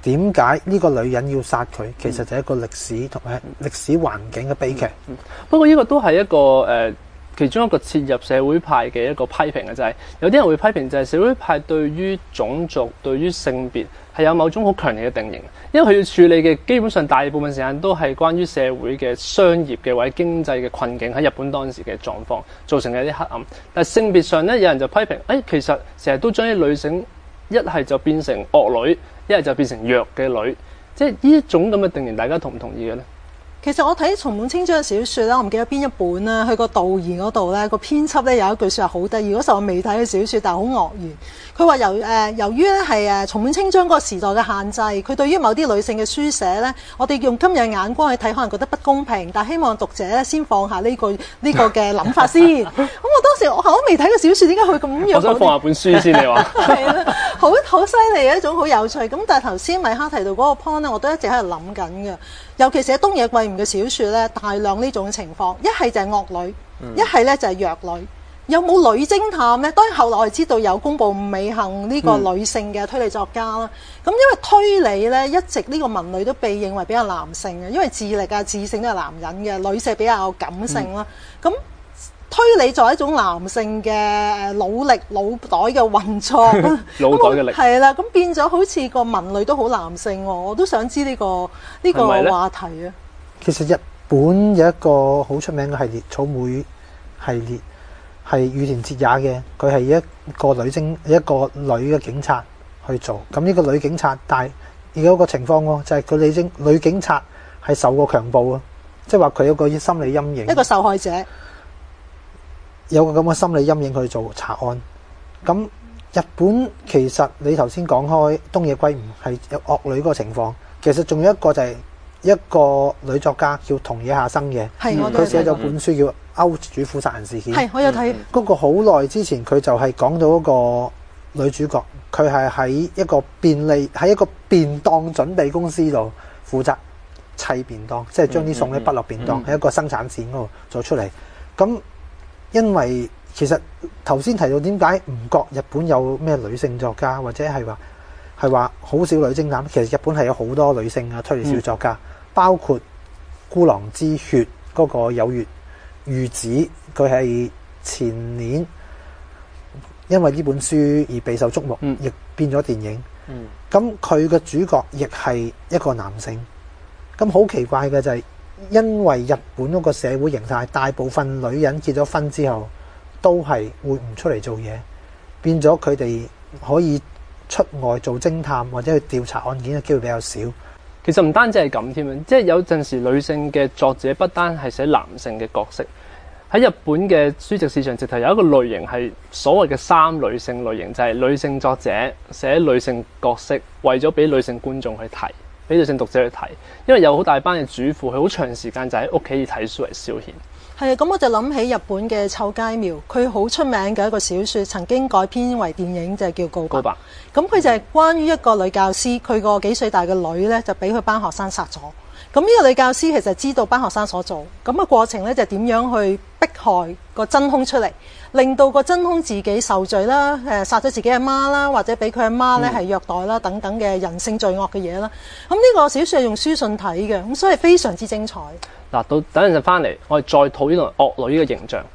D: 點解呢個女人要殺佢？其實就係一個歷史同埋歷史環境嘅悲劇。
A: 嗯、不過呢個都係一個誒、呃、其中一個切入社會派嘅一個批評嘅，就係、是、有啲人會批評就係社會派對於種族、對於性別係有某種好強烈嘅定型，因為佢要處理嘅基本上大部分時間都係關於社會嘅商業嘅或者經濟嘅困境喺日本當時嘅狀況造成嘅一啲黑暗。但係性別上咧，有人就批評，誒、哎、其實成日都將啲女性一係就變成惡女，一係就變成弱嘅女，即係呢種咁嘅定型，大家同唔同意嘅咧？
B: 其實我睇松本清張嘅小說咧，我唔記得邊一本啦。佢個導言嗰度咧，個編輯咧有一句說話好得意。嗰時候我未睇嘅小說，但係好愕然。佢話由誒、呃、由於咧係誒松本清張嗰個時代嘅限制，佢對於某啲女性嘅書寫咧，我哋用今日嘅眼光去睇，可能覺得不公平。但係希望讀者咧先放下呢、這個呢、這個嘅諗法先。咁我當時我我未睇過小說，點解佢咁樣？
A: 我想放下本書先，你話
B: 係啦，好好犀利嘅一種好有趣。咁但係頭先米哈提到嗰個 point 咧，我都一直喺度諗緊嘅。尤其是喺東野圭吾嘅小說咧，大量呢種情況，一係就係惡女，一係咧就係弱女。有冇女偵探咧？當然後來我哋知道有宮部美幸呢個女性嘅推理作家啦。咁、嗯、因為推理咧一直呢個文類都被認為比較男性嘅，因為智力啊、智性都係男人嘅，女性比較感性啦。咁、嗯、推理作為一種男性嘅努力腦袋嘅運作，腦袋嘅力係啦。咁變咗好似個文類都好男性喎。我都想知呢、呢個呢、呢個話題啊。
D: 其實日本有一個好出名嘅系列，草莓系列。係羽田哲也嘅，佢係一個女偵，一個女嘅警察去做。咁呢個女警察，但係有一個情況喎，就係佢女偵女警察係受過強暴啊，即係話佢有個心理陰影，
B: 一個受害者
D: 有個咁嘅心理陰影去做查案。咁日本其實你頭先講開東野圭吾係有惡女嗰個情況，其實仲有一個就係一個女作家叫桐野夏生嘅，佢寫咗本書叫《勾主婦殺人事件》，
B: 係我有睇
D: 嗰個好耐之前，佢就係講到一個女主角，佢係喺一個便利喺一個便當準備公司度負責砌便當，即係將啲餸咧擺落便當喺一個生產線嗰度做出嚟。咁因為其實頭先提到點解唔覺日本有咩女性作家，或者係話係話好少女偵探，其實日本係有好多女性嘅推理小作家，嗯、包括孤狼之血嗰個有月裕子，佢係前年因為呢本書而備受矚目，亦、嗯、變咗電影。咁佢嘅主角亦係一個男性。咁好奇怪嘅就係，因為日本嗰個社會形態，大部分女人結咗婚之後都係會唔出嚟做嘢，變咗佢哋可以出外做偵探或者去調查案件嘅機會比較少。
A: 其實唔單止係咁添啊，即係有陣時女性嘅作者不單係寫男性嘅角色，喺日本嘅書籍市場直頭有一個類型係所謂嘅三女性類型，就係女性作者寫女性角色，為咗俾女性觀眾去睇，俾女性讀者去睇，因為有好大班嘅主婦，佢好長時間就喺屋企睇書嚟消遣。
B: 係啊，咁我就諗起日本嘅臭街苗，佢好出名嘅一個小說，曾經改編為電影，就係叫《告白》。告白。咁佢就係關於一個女教師，佢個幾歲大嘅女呢，就俾佢班學生殺咗。咁呢個女教師其實知道班學生所做，咁嘅過程呢，就點樣去迫害個真兇出嚟，令到個真兇自己受罪啦，誒殺咗自己阿媽啦，或者俾佢阿媽呢係虐待啦等等嘅人性罪惡嘅嘢啦。咁呢個小說係用書信睇嘅，咁所以非常之精彩。
A: 嗱，到等陣翻嚟，我哋再討論惡女呢個形象。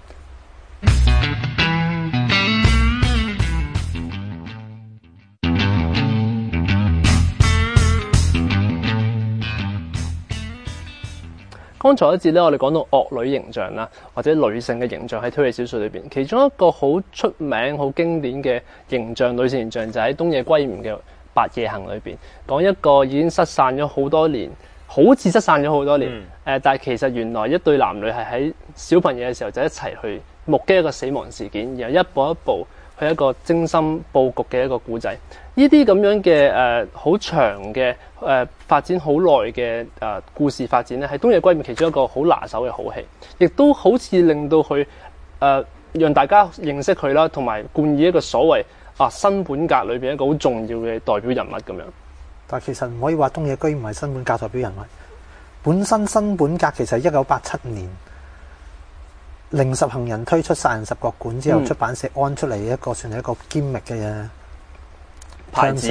A: 剛才一節咧，我哋講到惡女形象啦，或者女性嘅形象喺推理小說裏邊，其中一個好出名、好經典嘅形象，女性形象就喺東野圭吾嘅《白夜行》裏邊，講一個已經失散咗好多年，好似失散咗好多年，誒、嗯呃，但係其實原來一對男女係喺小朋友嘅時候就一齊去目擊一個死亡事件，然後一步一步去一個精心佈局嘅一個故仔。呢啲咁樣嘅誒好長嘅誒、呃、發展好耐嘅誒故事發展咧，係東野圭吾其中一個好拿手嘅好戲，亦都好似令到佢誒、呃、讓大家認識佢啦，同埋冠以一個所謂啊新本格裏邊一個好重要嘅代表人物咁樣。
D: 但其實唔可以話東野圭吾係新本格代表人物，本身新本格其實係一九八七年零十行人推出殺人十國館之後，嗯、出版社安出嚟一個算係一個堅密嘅嘢。牌子嘅，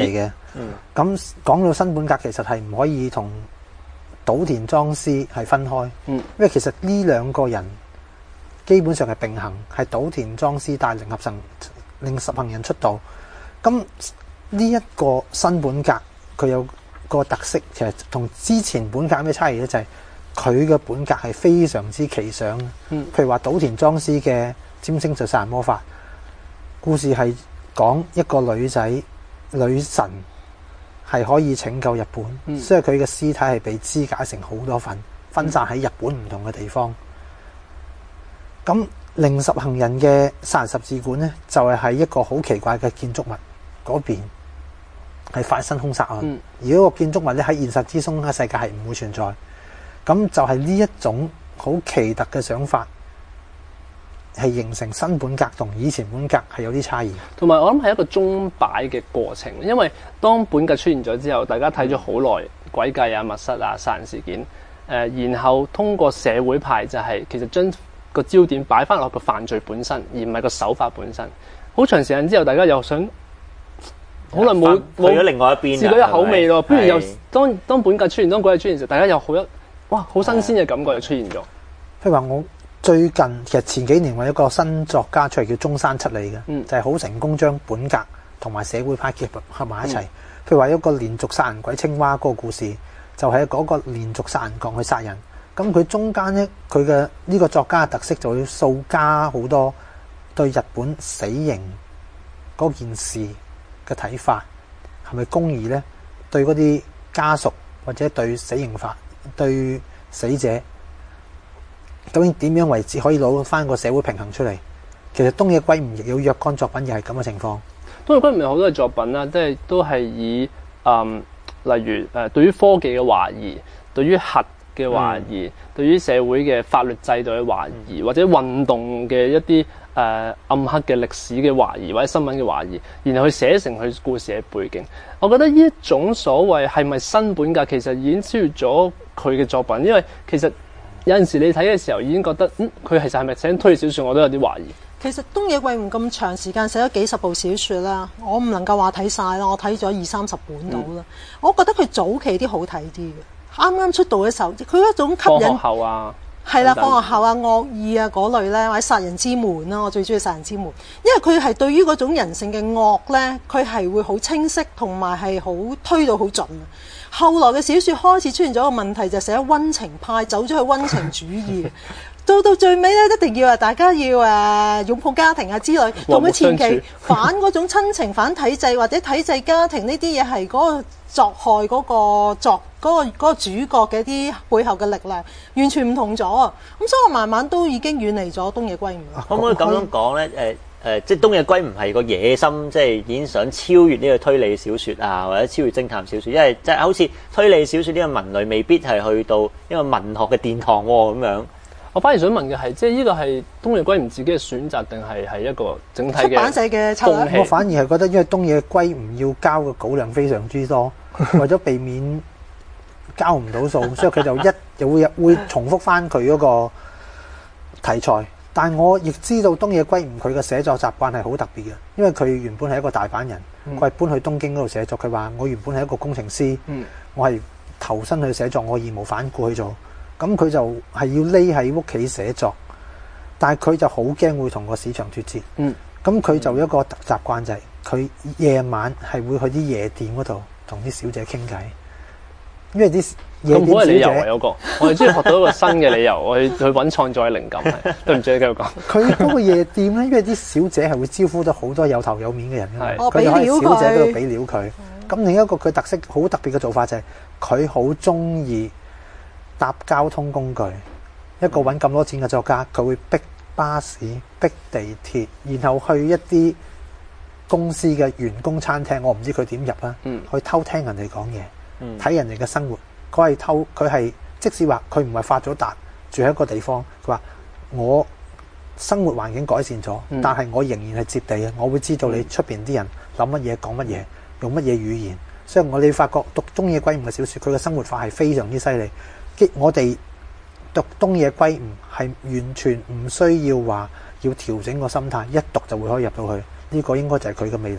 C: 嗯，
D: 咁講到新本格，其實係唔可以同島田莊司係分開，
A: 嗯，
D: 因為其實呢兩個人基本上係並行，係島田莊司帶令合神令十行人出道。咁呢一個新本格佢有個特色，其實同之前本格有咩差異咧？就係佢嘅本格係非常之奇想。
A: 嗯，
D: 譬如話島田莊司嘅《占星術殺人魔法》故事係講一個女仔女神係可以拯救日本，
A: 嗯，
D: 所以佢嘅屍體係被肢解成好多份，分散喺日本唔同嘅地方。咁令十行人嘅殺人十字館呢，就係喺一個好奇怪嘅建築物嗰邊係發生兇殺案。
A: 嗯，
D: 而嗰個建築物咧喺現實之中嘅世界係唔會存在。咁就係呢一種好奇特嘅想法，係形成新本格同以前本格係有啲差異。
A: 同埋我諗係一個鐘擺嘅過程，因為當本格出現咗之後，大家睇咗好耐詭計啊、密室啊、殺人事件，誒、呃，然後通過社會派就係、是、其實將個焦點擺翻落個犯罪本身，而唔係個手法本身。好長時間之後，大家又想好耐冇
C: 去咗另外一邊，
A: 試過有口味咯。不如又
C: 係
A: 當當本格出現，當鬼計出現時，大家又好一哇好新鮮嘅感覺又出現咗。
D: 譬如話我最近其實前幾年我有一個新作家出嚟叫中山七里嘅，
A: 嗯
D: 就係好成功將本格同埋社會派結合合埋一齊。
A: 嗯
D: 譬如話一個連續殺人鬼青蛙嗰個故事，就係嗰個連續殺人狂去殺人。咁佢中間咧，佢嘅呢個作家嘅特色就會掃加好多對日本死刑嗰件事嘅睇法，係咪公義呢？對嗰啲家屬或者對死刑犯、對死者，究竟點樣為之可以攞翻個社會平衡出嚟？其實東野圭吾亦有若干作品，又係咁嘅情況。
A: 東野圭吾有好多嘅作品啦，即係都係以嗯，例如誒、呃，對於科技嘅懷疑，對於核嘅懷疑，嗯、對於社會嘅法律制度嘅懷疑，嗯、或者運動嘅一啲誒、呃、暗黑嘅歷史嘅懷疑，或者新聞嘅懷疑，然後去寫成佢故事嘅背景。我覺得呢一種所謂係咪新本格，其實已經超越咗佢嘅作品，因為其實有陣時你睇嘅時候已經覺得，嗯，佢其實係咪寫推理小說，我都有啲懷疑。
B: 其實東野圭吾咁長時間寫咗幾十部小說啦，我唔能夠話睇晒啦，我睇咗二三十本到啦。嗯、我覺得佢早期啲好睇啲嘅，啱啱出道嘅時候，佢嗰種吸引，
A: 放學後啊，
B: 係啦，放學後啊，惡意啊嗰類咧，或者殺人之門啦，我最中意殺人之門，因為佢係對於嗰種人性嘅惡咧，佢係會好清晰，同埋係好推到好盡。後來嘅小說開始出現咗個問題，就寫溫情派走咗去溫情主義。到到最尾咧，一定要啊，大家要誒擁抱家庭啊之類，同佢前期反嗰種親情、反體制或者體制家庭呢啲嘢，係嗰個作害嗰個作嗰個嗰個主角嘅啲背後嘅力量，完全唔同咗啊！咁所以我慢慢都已經遠離咗東野圭吾。
C: 可唔可以咁樣講咧？誒誒，即係東野圭吾唔係個野心，即係已經想超越呢個推理小說啊，或者超越偵探小說，因為即係好似推理小說呢個文類未必係去到一個文學嘅殿堂喎咁樣。
A: 我反而想問嘅係，即係呢個係東野圭吾自己嘅選擇，定係係一個整體嘅
B: 出版社嘅策略？
D: 我反而係覺得，因為東野圭吾要交嘅稿量非常之多，為咗避免交唔到數，所以佢就一又會會重複翻佢嗰個題材。但我亦知道東野圭吾佢嘅寫作習慣係好特別嘅，因為佢原本係一個大阪人，佢係、嗯、搬去東京嗰度寫作。佢話：我原本係一個工程師，嗯、我係投身去寫作，我義無反顧去做。咁佢就係要匿喺屋企寫作，但係佢就好驚會同個市場脫節。嗯，咁佢就有一個習慣就係佢夜晚係會去啲夜店嗰度同啲小姐傾偈，因為啲夜店小姐。咁好嘅理由啊，
A: 有個我哋終於學到一個新嘅理由，我去去揾創作嘅靈感。係對唔住，你繼續講。佢
D: 嗰個夜店咧，因為啲小姐係會招呼到好多有頭有面嘅人㗎嘛，佢就
B: 喺
D: 小姐嗰度俾料佢。咁、嗯、另一個佢特色好特別嘅做法就係佢好中意搭交通工具，一個揾咁多錢嘅作家，佢會逼巴士、逼地鐵，然後去一啲公司嘅員工餐廳，我唔知佢點入啦，嗯、去偷聽人哋講嘢，睇、嗯、人哋嘅生活。佢係偷，佢係即使話佢唔係發咗達，住喺一個地方，佢話我生活環境改善咗，嗯、但係我仍然係接地嘅，我會知道你出邊啲人諗乜嘢、講乜嘢、用乜嘢語言。所以我哋發覺讀東野圭吾嘅小說，佢嘅生活化係非常之犀利。我哋讀東野圭吾係完全唔需要話要調整個心態，一讀就會可以入到去。呢、這個應該就係佢嘅魅力。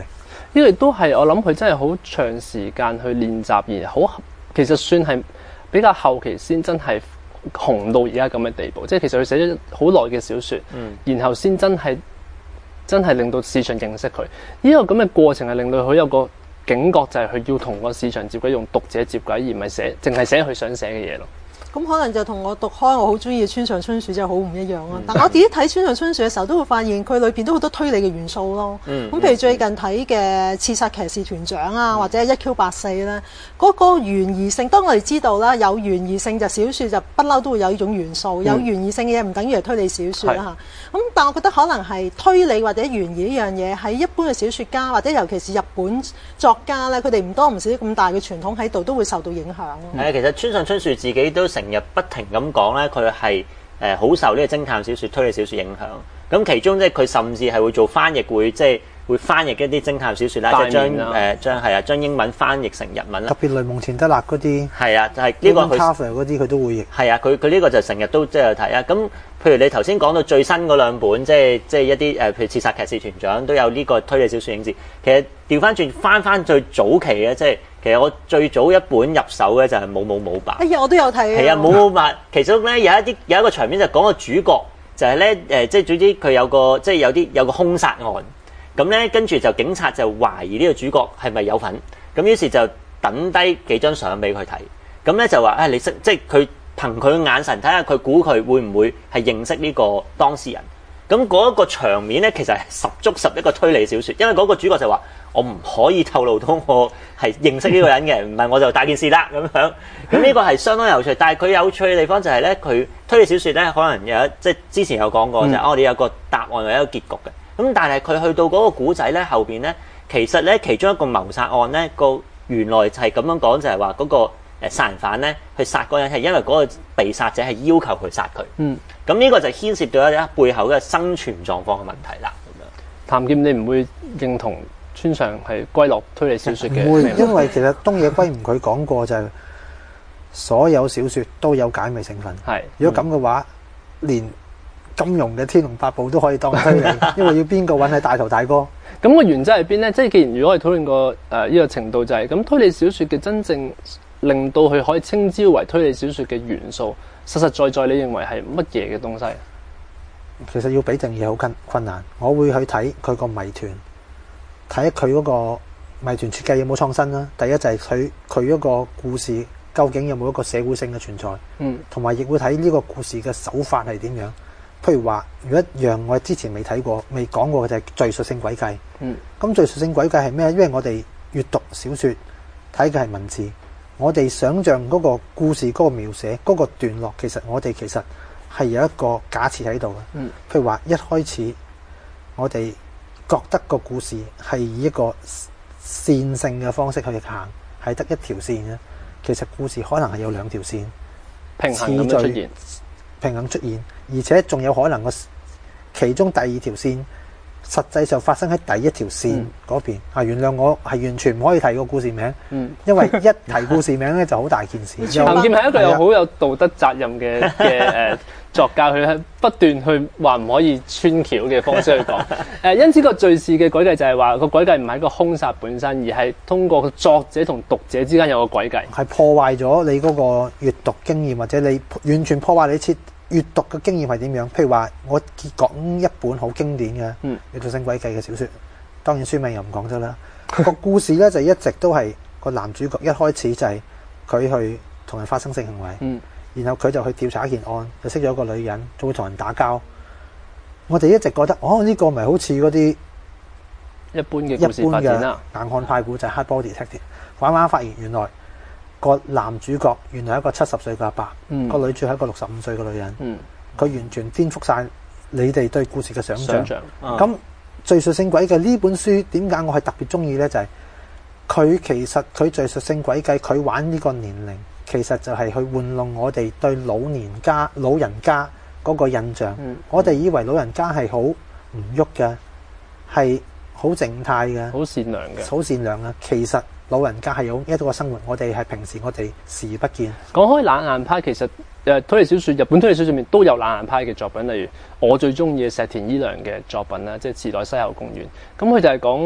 A: 呢個亦都係我諗佢真係好長時間去練習，而好其實算係比較後期先真係紅到而家咁嘅地步。即係其實佢寫咗好耐嘅小説，
C: 嗯、
A: 然後先真係真係令到市場認識佢。呢、這個咁嘅過程係令到佢有個警覺，就係佢要同個市場接軌，用讀者接軌，而唔係寫淨係寫佢想寫嘅嘢咯。
B: 咁可能就同我讀開我好中意嘅村上春樹真係好唔一樣咯。但我自己睇村上春樹嘅時候，都會發現佢裏邊都好多推理嘅元素咯。咁、
C: 嗯、
B: 譬如最近睇嘅《刺殺騎士團長》啊，或者《一 Q 八四》咧，嗰個懸疑性，當我哋知道啦，有懸疑性就小説就不嬲都會有呢種元素。有懸疑性嘅嘢唔等於係推理小説啦嚇。咁但我覺得可能係推理或者懸疑呢樣嘢，喺一般嘅小説家或者尤其是日本作家咧，佢哋唔多唔少咁大嘅傳統喺度，都會受到影響咯。
C: 係、嗯、其實村上春樹自己都成日不停咁講咧，佢係誒好受呢個偵探小説、推理小説影響。咁其中即係佢甚至係會做翻譯，會即係會翻譯一啲偵探小説啦，即係將誒將係啊將英文翻譯成日文啦。
D: 特別雷蒙錢德勒嗰啲
C: 係啊，就係、是、呢個佢
D: 嗰啲佢都會譯。
C: 係啊，佢佢呢個就成日都即係有睇啊。咁譬如你頭先講到最新嗰兩本，即係即係一啲誒，譬如《刺殺騎士團長》都有呢個推理小説影子。其實調翻轉翻翻最早期嘅，即係其實我最早一本入手嘅就係《冇冇冇白》。
B: 哎呀，我都有睇啊。
C: 係啊，《冇冇冇白》其中咧有一啲有一個場面就講個主角就係咧誒，即係總之佢有個即係有啲有個兇殺案。咁咧跟住就警察就懷疑呢個主角係咪有份，咁於是就等低幾張相俾佢睇。咁咧就話誒、哎、你識即係佢。憑佢嘅眼神睇下，佢估佢會唔會係認識呢個當事人？咁嗰一個場面咧，其實係十足十一個推理小説，因為嗰個主角就話：我唔可以透露到我係認識呢個人嘅，唔係我就大件事啦咁樣。咁呢個係相當有趣，但係佢有趣嘅地方就係咧，佢推理小説咧，可能有一即係之前有講過就係、是、我哋有個答案或者一個結局嘅。咁但係佢去到嗰個古仔咧後邊咧，其實咧其中一個謀殺案咧個原來就係咁樣講，就係話嗰個。誒殺人犯咧，去殺嗰人係因為嗰個被殺者係要求佢殺佢。嗯，咁呢個就牽涉到一啲背後嘅生存狀況嘅問題啦。咁樣，
A: 譚劍，你唔會認同村上係歸落推理小説嘅？
D: 唔會，因為其實東野圭吾佢講過就係所有小説都有解謎成分。係，如果咁嘅話，嗯、連金庸嘅《天龍八部》都可以當推理，因為要邊個揾係大頭大哥。咁
A: 個原則係邊咧？即係既然如果我哋討論過誒呢個程度、就係，就係咁推理小説嘅真正。令到佢可以稱之為推理小説嘅元素，實實在在，你認為係乜嘢嘅東西？
D: 其實要俾定義好困困難。我會去睇佢個謎團，睇佢嗰個謎團設計有冇創新啦。第一就係佢佢嗰個故事究竟有冇一個社會性嘅存在，嗯，同埋亦會睇呢個故事嘅手法係點樣。譬如話，如果一樣我之前未睇過、未講過嘅就係敘述性軌跡。嗯，咁敘述性軌跡係咩？因為我哋閱讀小説睇嘅係文字。我哋想象嗰個故事嗰個描寫嗰個段落，其實我哋其實係有一個假設喺度嘅。嗯，譬如話一開始我哋覺得個故事係以一個線性嘅方式去行，係得一條線嘅。其實故事可能係有兩條線
A: 平衡咁出現，
D: 平衡出現，而且仲有可能個其中第二條線實際上發生喺第一條線嗰邊。啊、嗯，原諒我係完全唔可以提個故事名，嗯、因為一提故事名咧就好大件事。
A: 譚劍係一個有好有道德責任嘅嘅誒作家，佢係不斷去話唔可以穿橋嘅方式去講。誒、呃，因此個敘事嘅軌跡就係話個軌跡唔係一個兇殺本身，而係通過作者同讀者之間有個軌跡，
D: 係破壞咗你嗰個閱讀經驗，或者你完全破壞你設。閱讀嘅經驗係點樣？譬如話，我講一本好經典嘅閱讀性軌跡嘅小説，當然書名又唔講得啦。個故事咧就一直都係個男主角一開始就係佢去同人發生性行為，嗯、然後佢就去調查一件案，就識咗個女人，就會同人打交。我哋一直覺得，哦，呢、呢個咪好似嗰啲
A: 一般嘅故事發展啦，
D: 硬漢派故仔 Hardbody Detective。玩玩發現原來。個男主角原來係一個七十歲嘅阿伯，個、嗯、女主係一個六十五歲嘅女人。佢、嗯、完全顛覆晒你哋對故事嘅想像。咁敘述性軌跡呢本書點解我係特別中意呢？就係、是、佢其實佢敘述性軌跡，佢玩呢個年齡，其實就係去玩弄我哋對老年家、老人家嗰個印象。嗯、我哋以為老人家係好唔喐嘅，係好靜態嘅，
A: 好善良嘅，
D: 好善良嘅。其實老人家係有一個生活，我哋係平時我哋視而不見。
A: 講開冷硬派，其實誒推理小説，日本推理小説入面都有冷硬派嘅作品，例如我最中意嘅石田依良嘅作品啦，即係《池袋西口公園》。咁佢就係講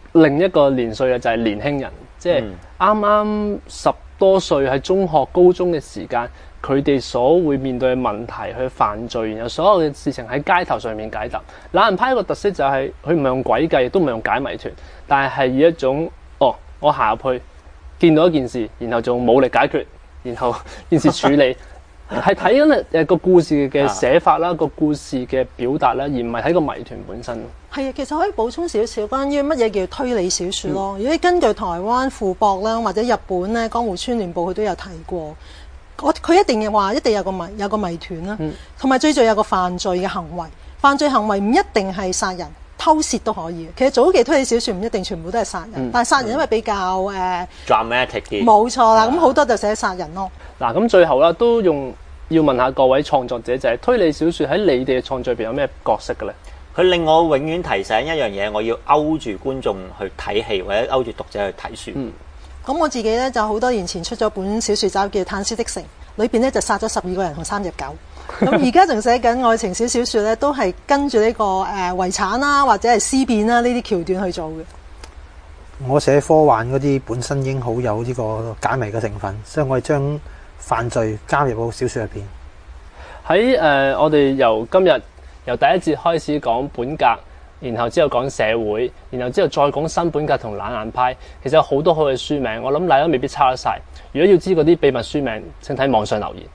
A: 另一個年歲嘅就係年輕人，即係啱啱十多歲喺中學、高中嘅時間，佢哋所會面對嘅問題去犯罪，然後所有嘅事情喺街頭上面解答。懶人派一個特色就係佢唔係用詭計，亦都唔係用解謎團，但係係以一種哦，我行入去見到一件事，然後仲武力解決，然後件事處理。係睇緊誒個故事嘅寫法啦，個故事嘅表達啦，而唔係睇個謎團本身。
B: 係啊，其實可以補充少少關於乜嘢叫推理小說咯。嗯、如果根據台灣傅博啦，或者日本咧江戶川亂步，佢都有提過。我佢一定要話一定有個謎有個謎團啦，同埋、嗯、最最有個犯罪嘅行為。犯罪行為唔一定係殺人，偷竊都可以。其實早期推理小說唔一定全部都係殺人，嗯、但係殺人因為比較誒
C: dramatic 啲，
B: 冇、呃、錯啦。咁好、啊、多就寫殺人咯。嗱，
A: 咁最後啦，都用要問下各位創作者，就係、是、推理小說喺你哋嘅創作入邊有咩角色嘅咧？
C: 佢令我永遠提醒一樣嘢，我要勾住觀眾去睇戲，或者勾住讀者去睇書。嗯，
B: 咁我自己咧就好多年前出咗本小說集叫《嘆息的城》，裏邊咧就殺咗十二個人同三隻狗。咁而家仲寫緊愛情小小說咧，都係跟住呢、這個誒、呃、遺產啦，或者係思辨啦呢啲橋段去做嘅。
D: 我寫科幻嗰啲本身已經好有呢個解謎嘅成分，所以我哋將犯罪加入個小說入邊。
A: 喺誒、呃，我哋由今日由第一節開始講本格，然後之後講社會，然後之後再講新本格同懶人派。其實有好多好嘅書名，我諗大家未必抄得晒。如果要知嗰啲秘密書名，請睇網上留言。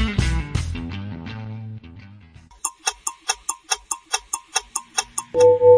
E: you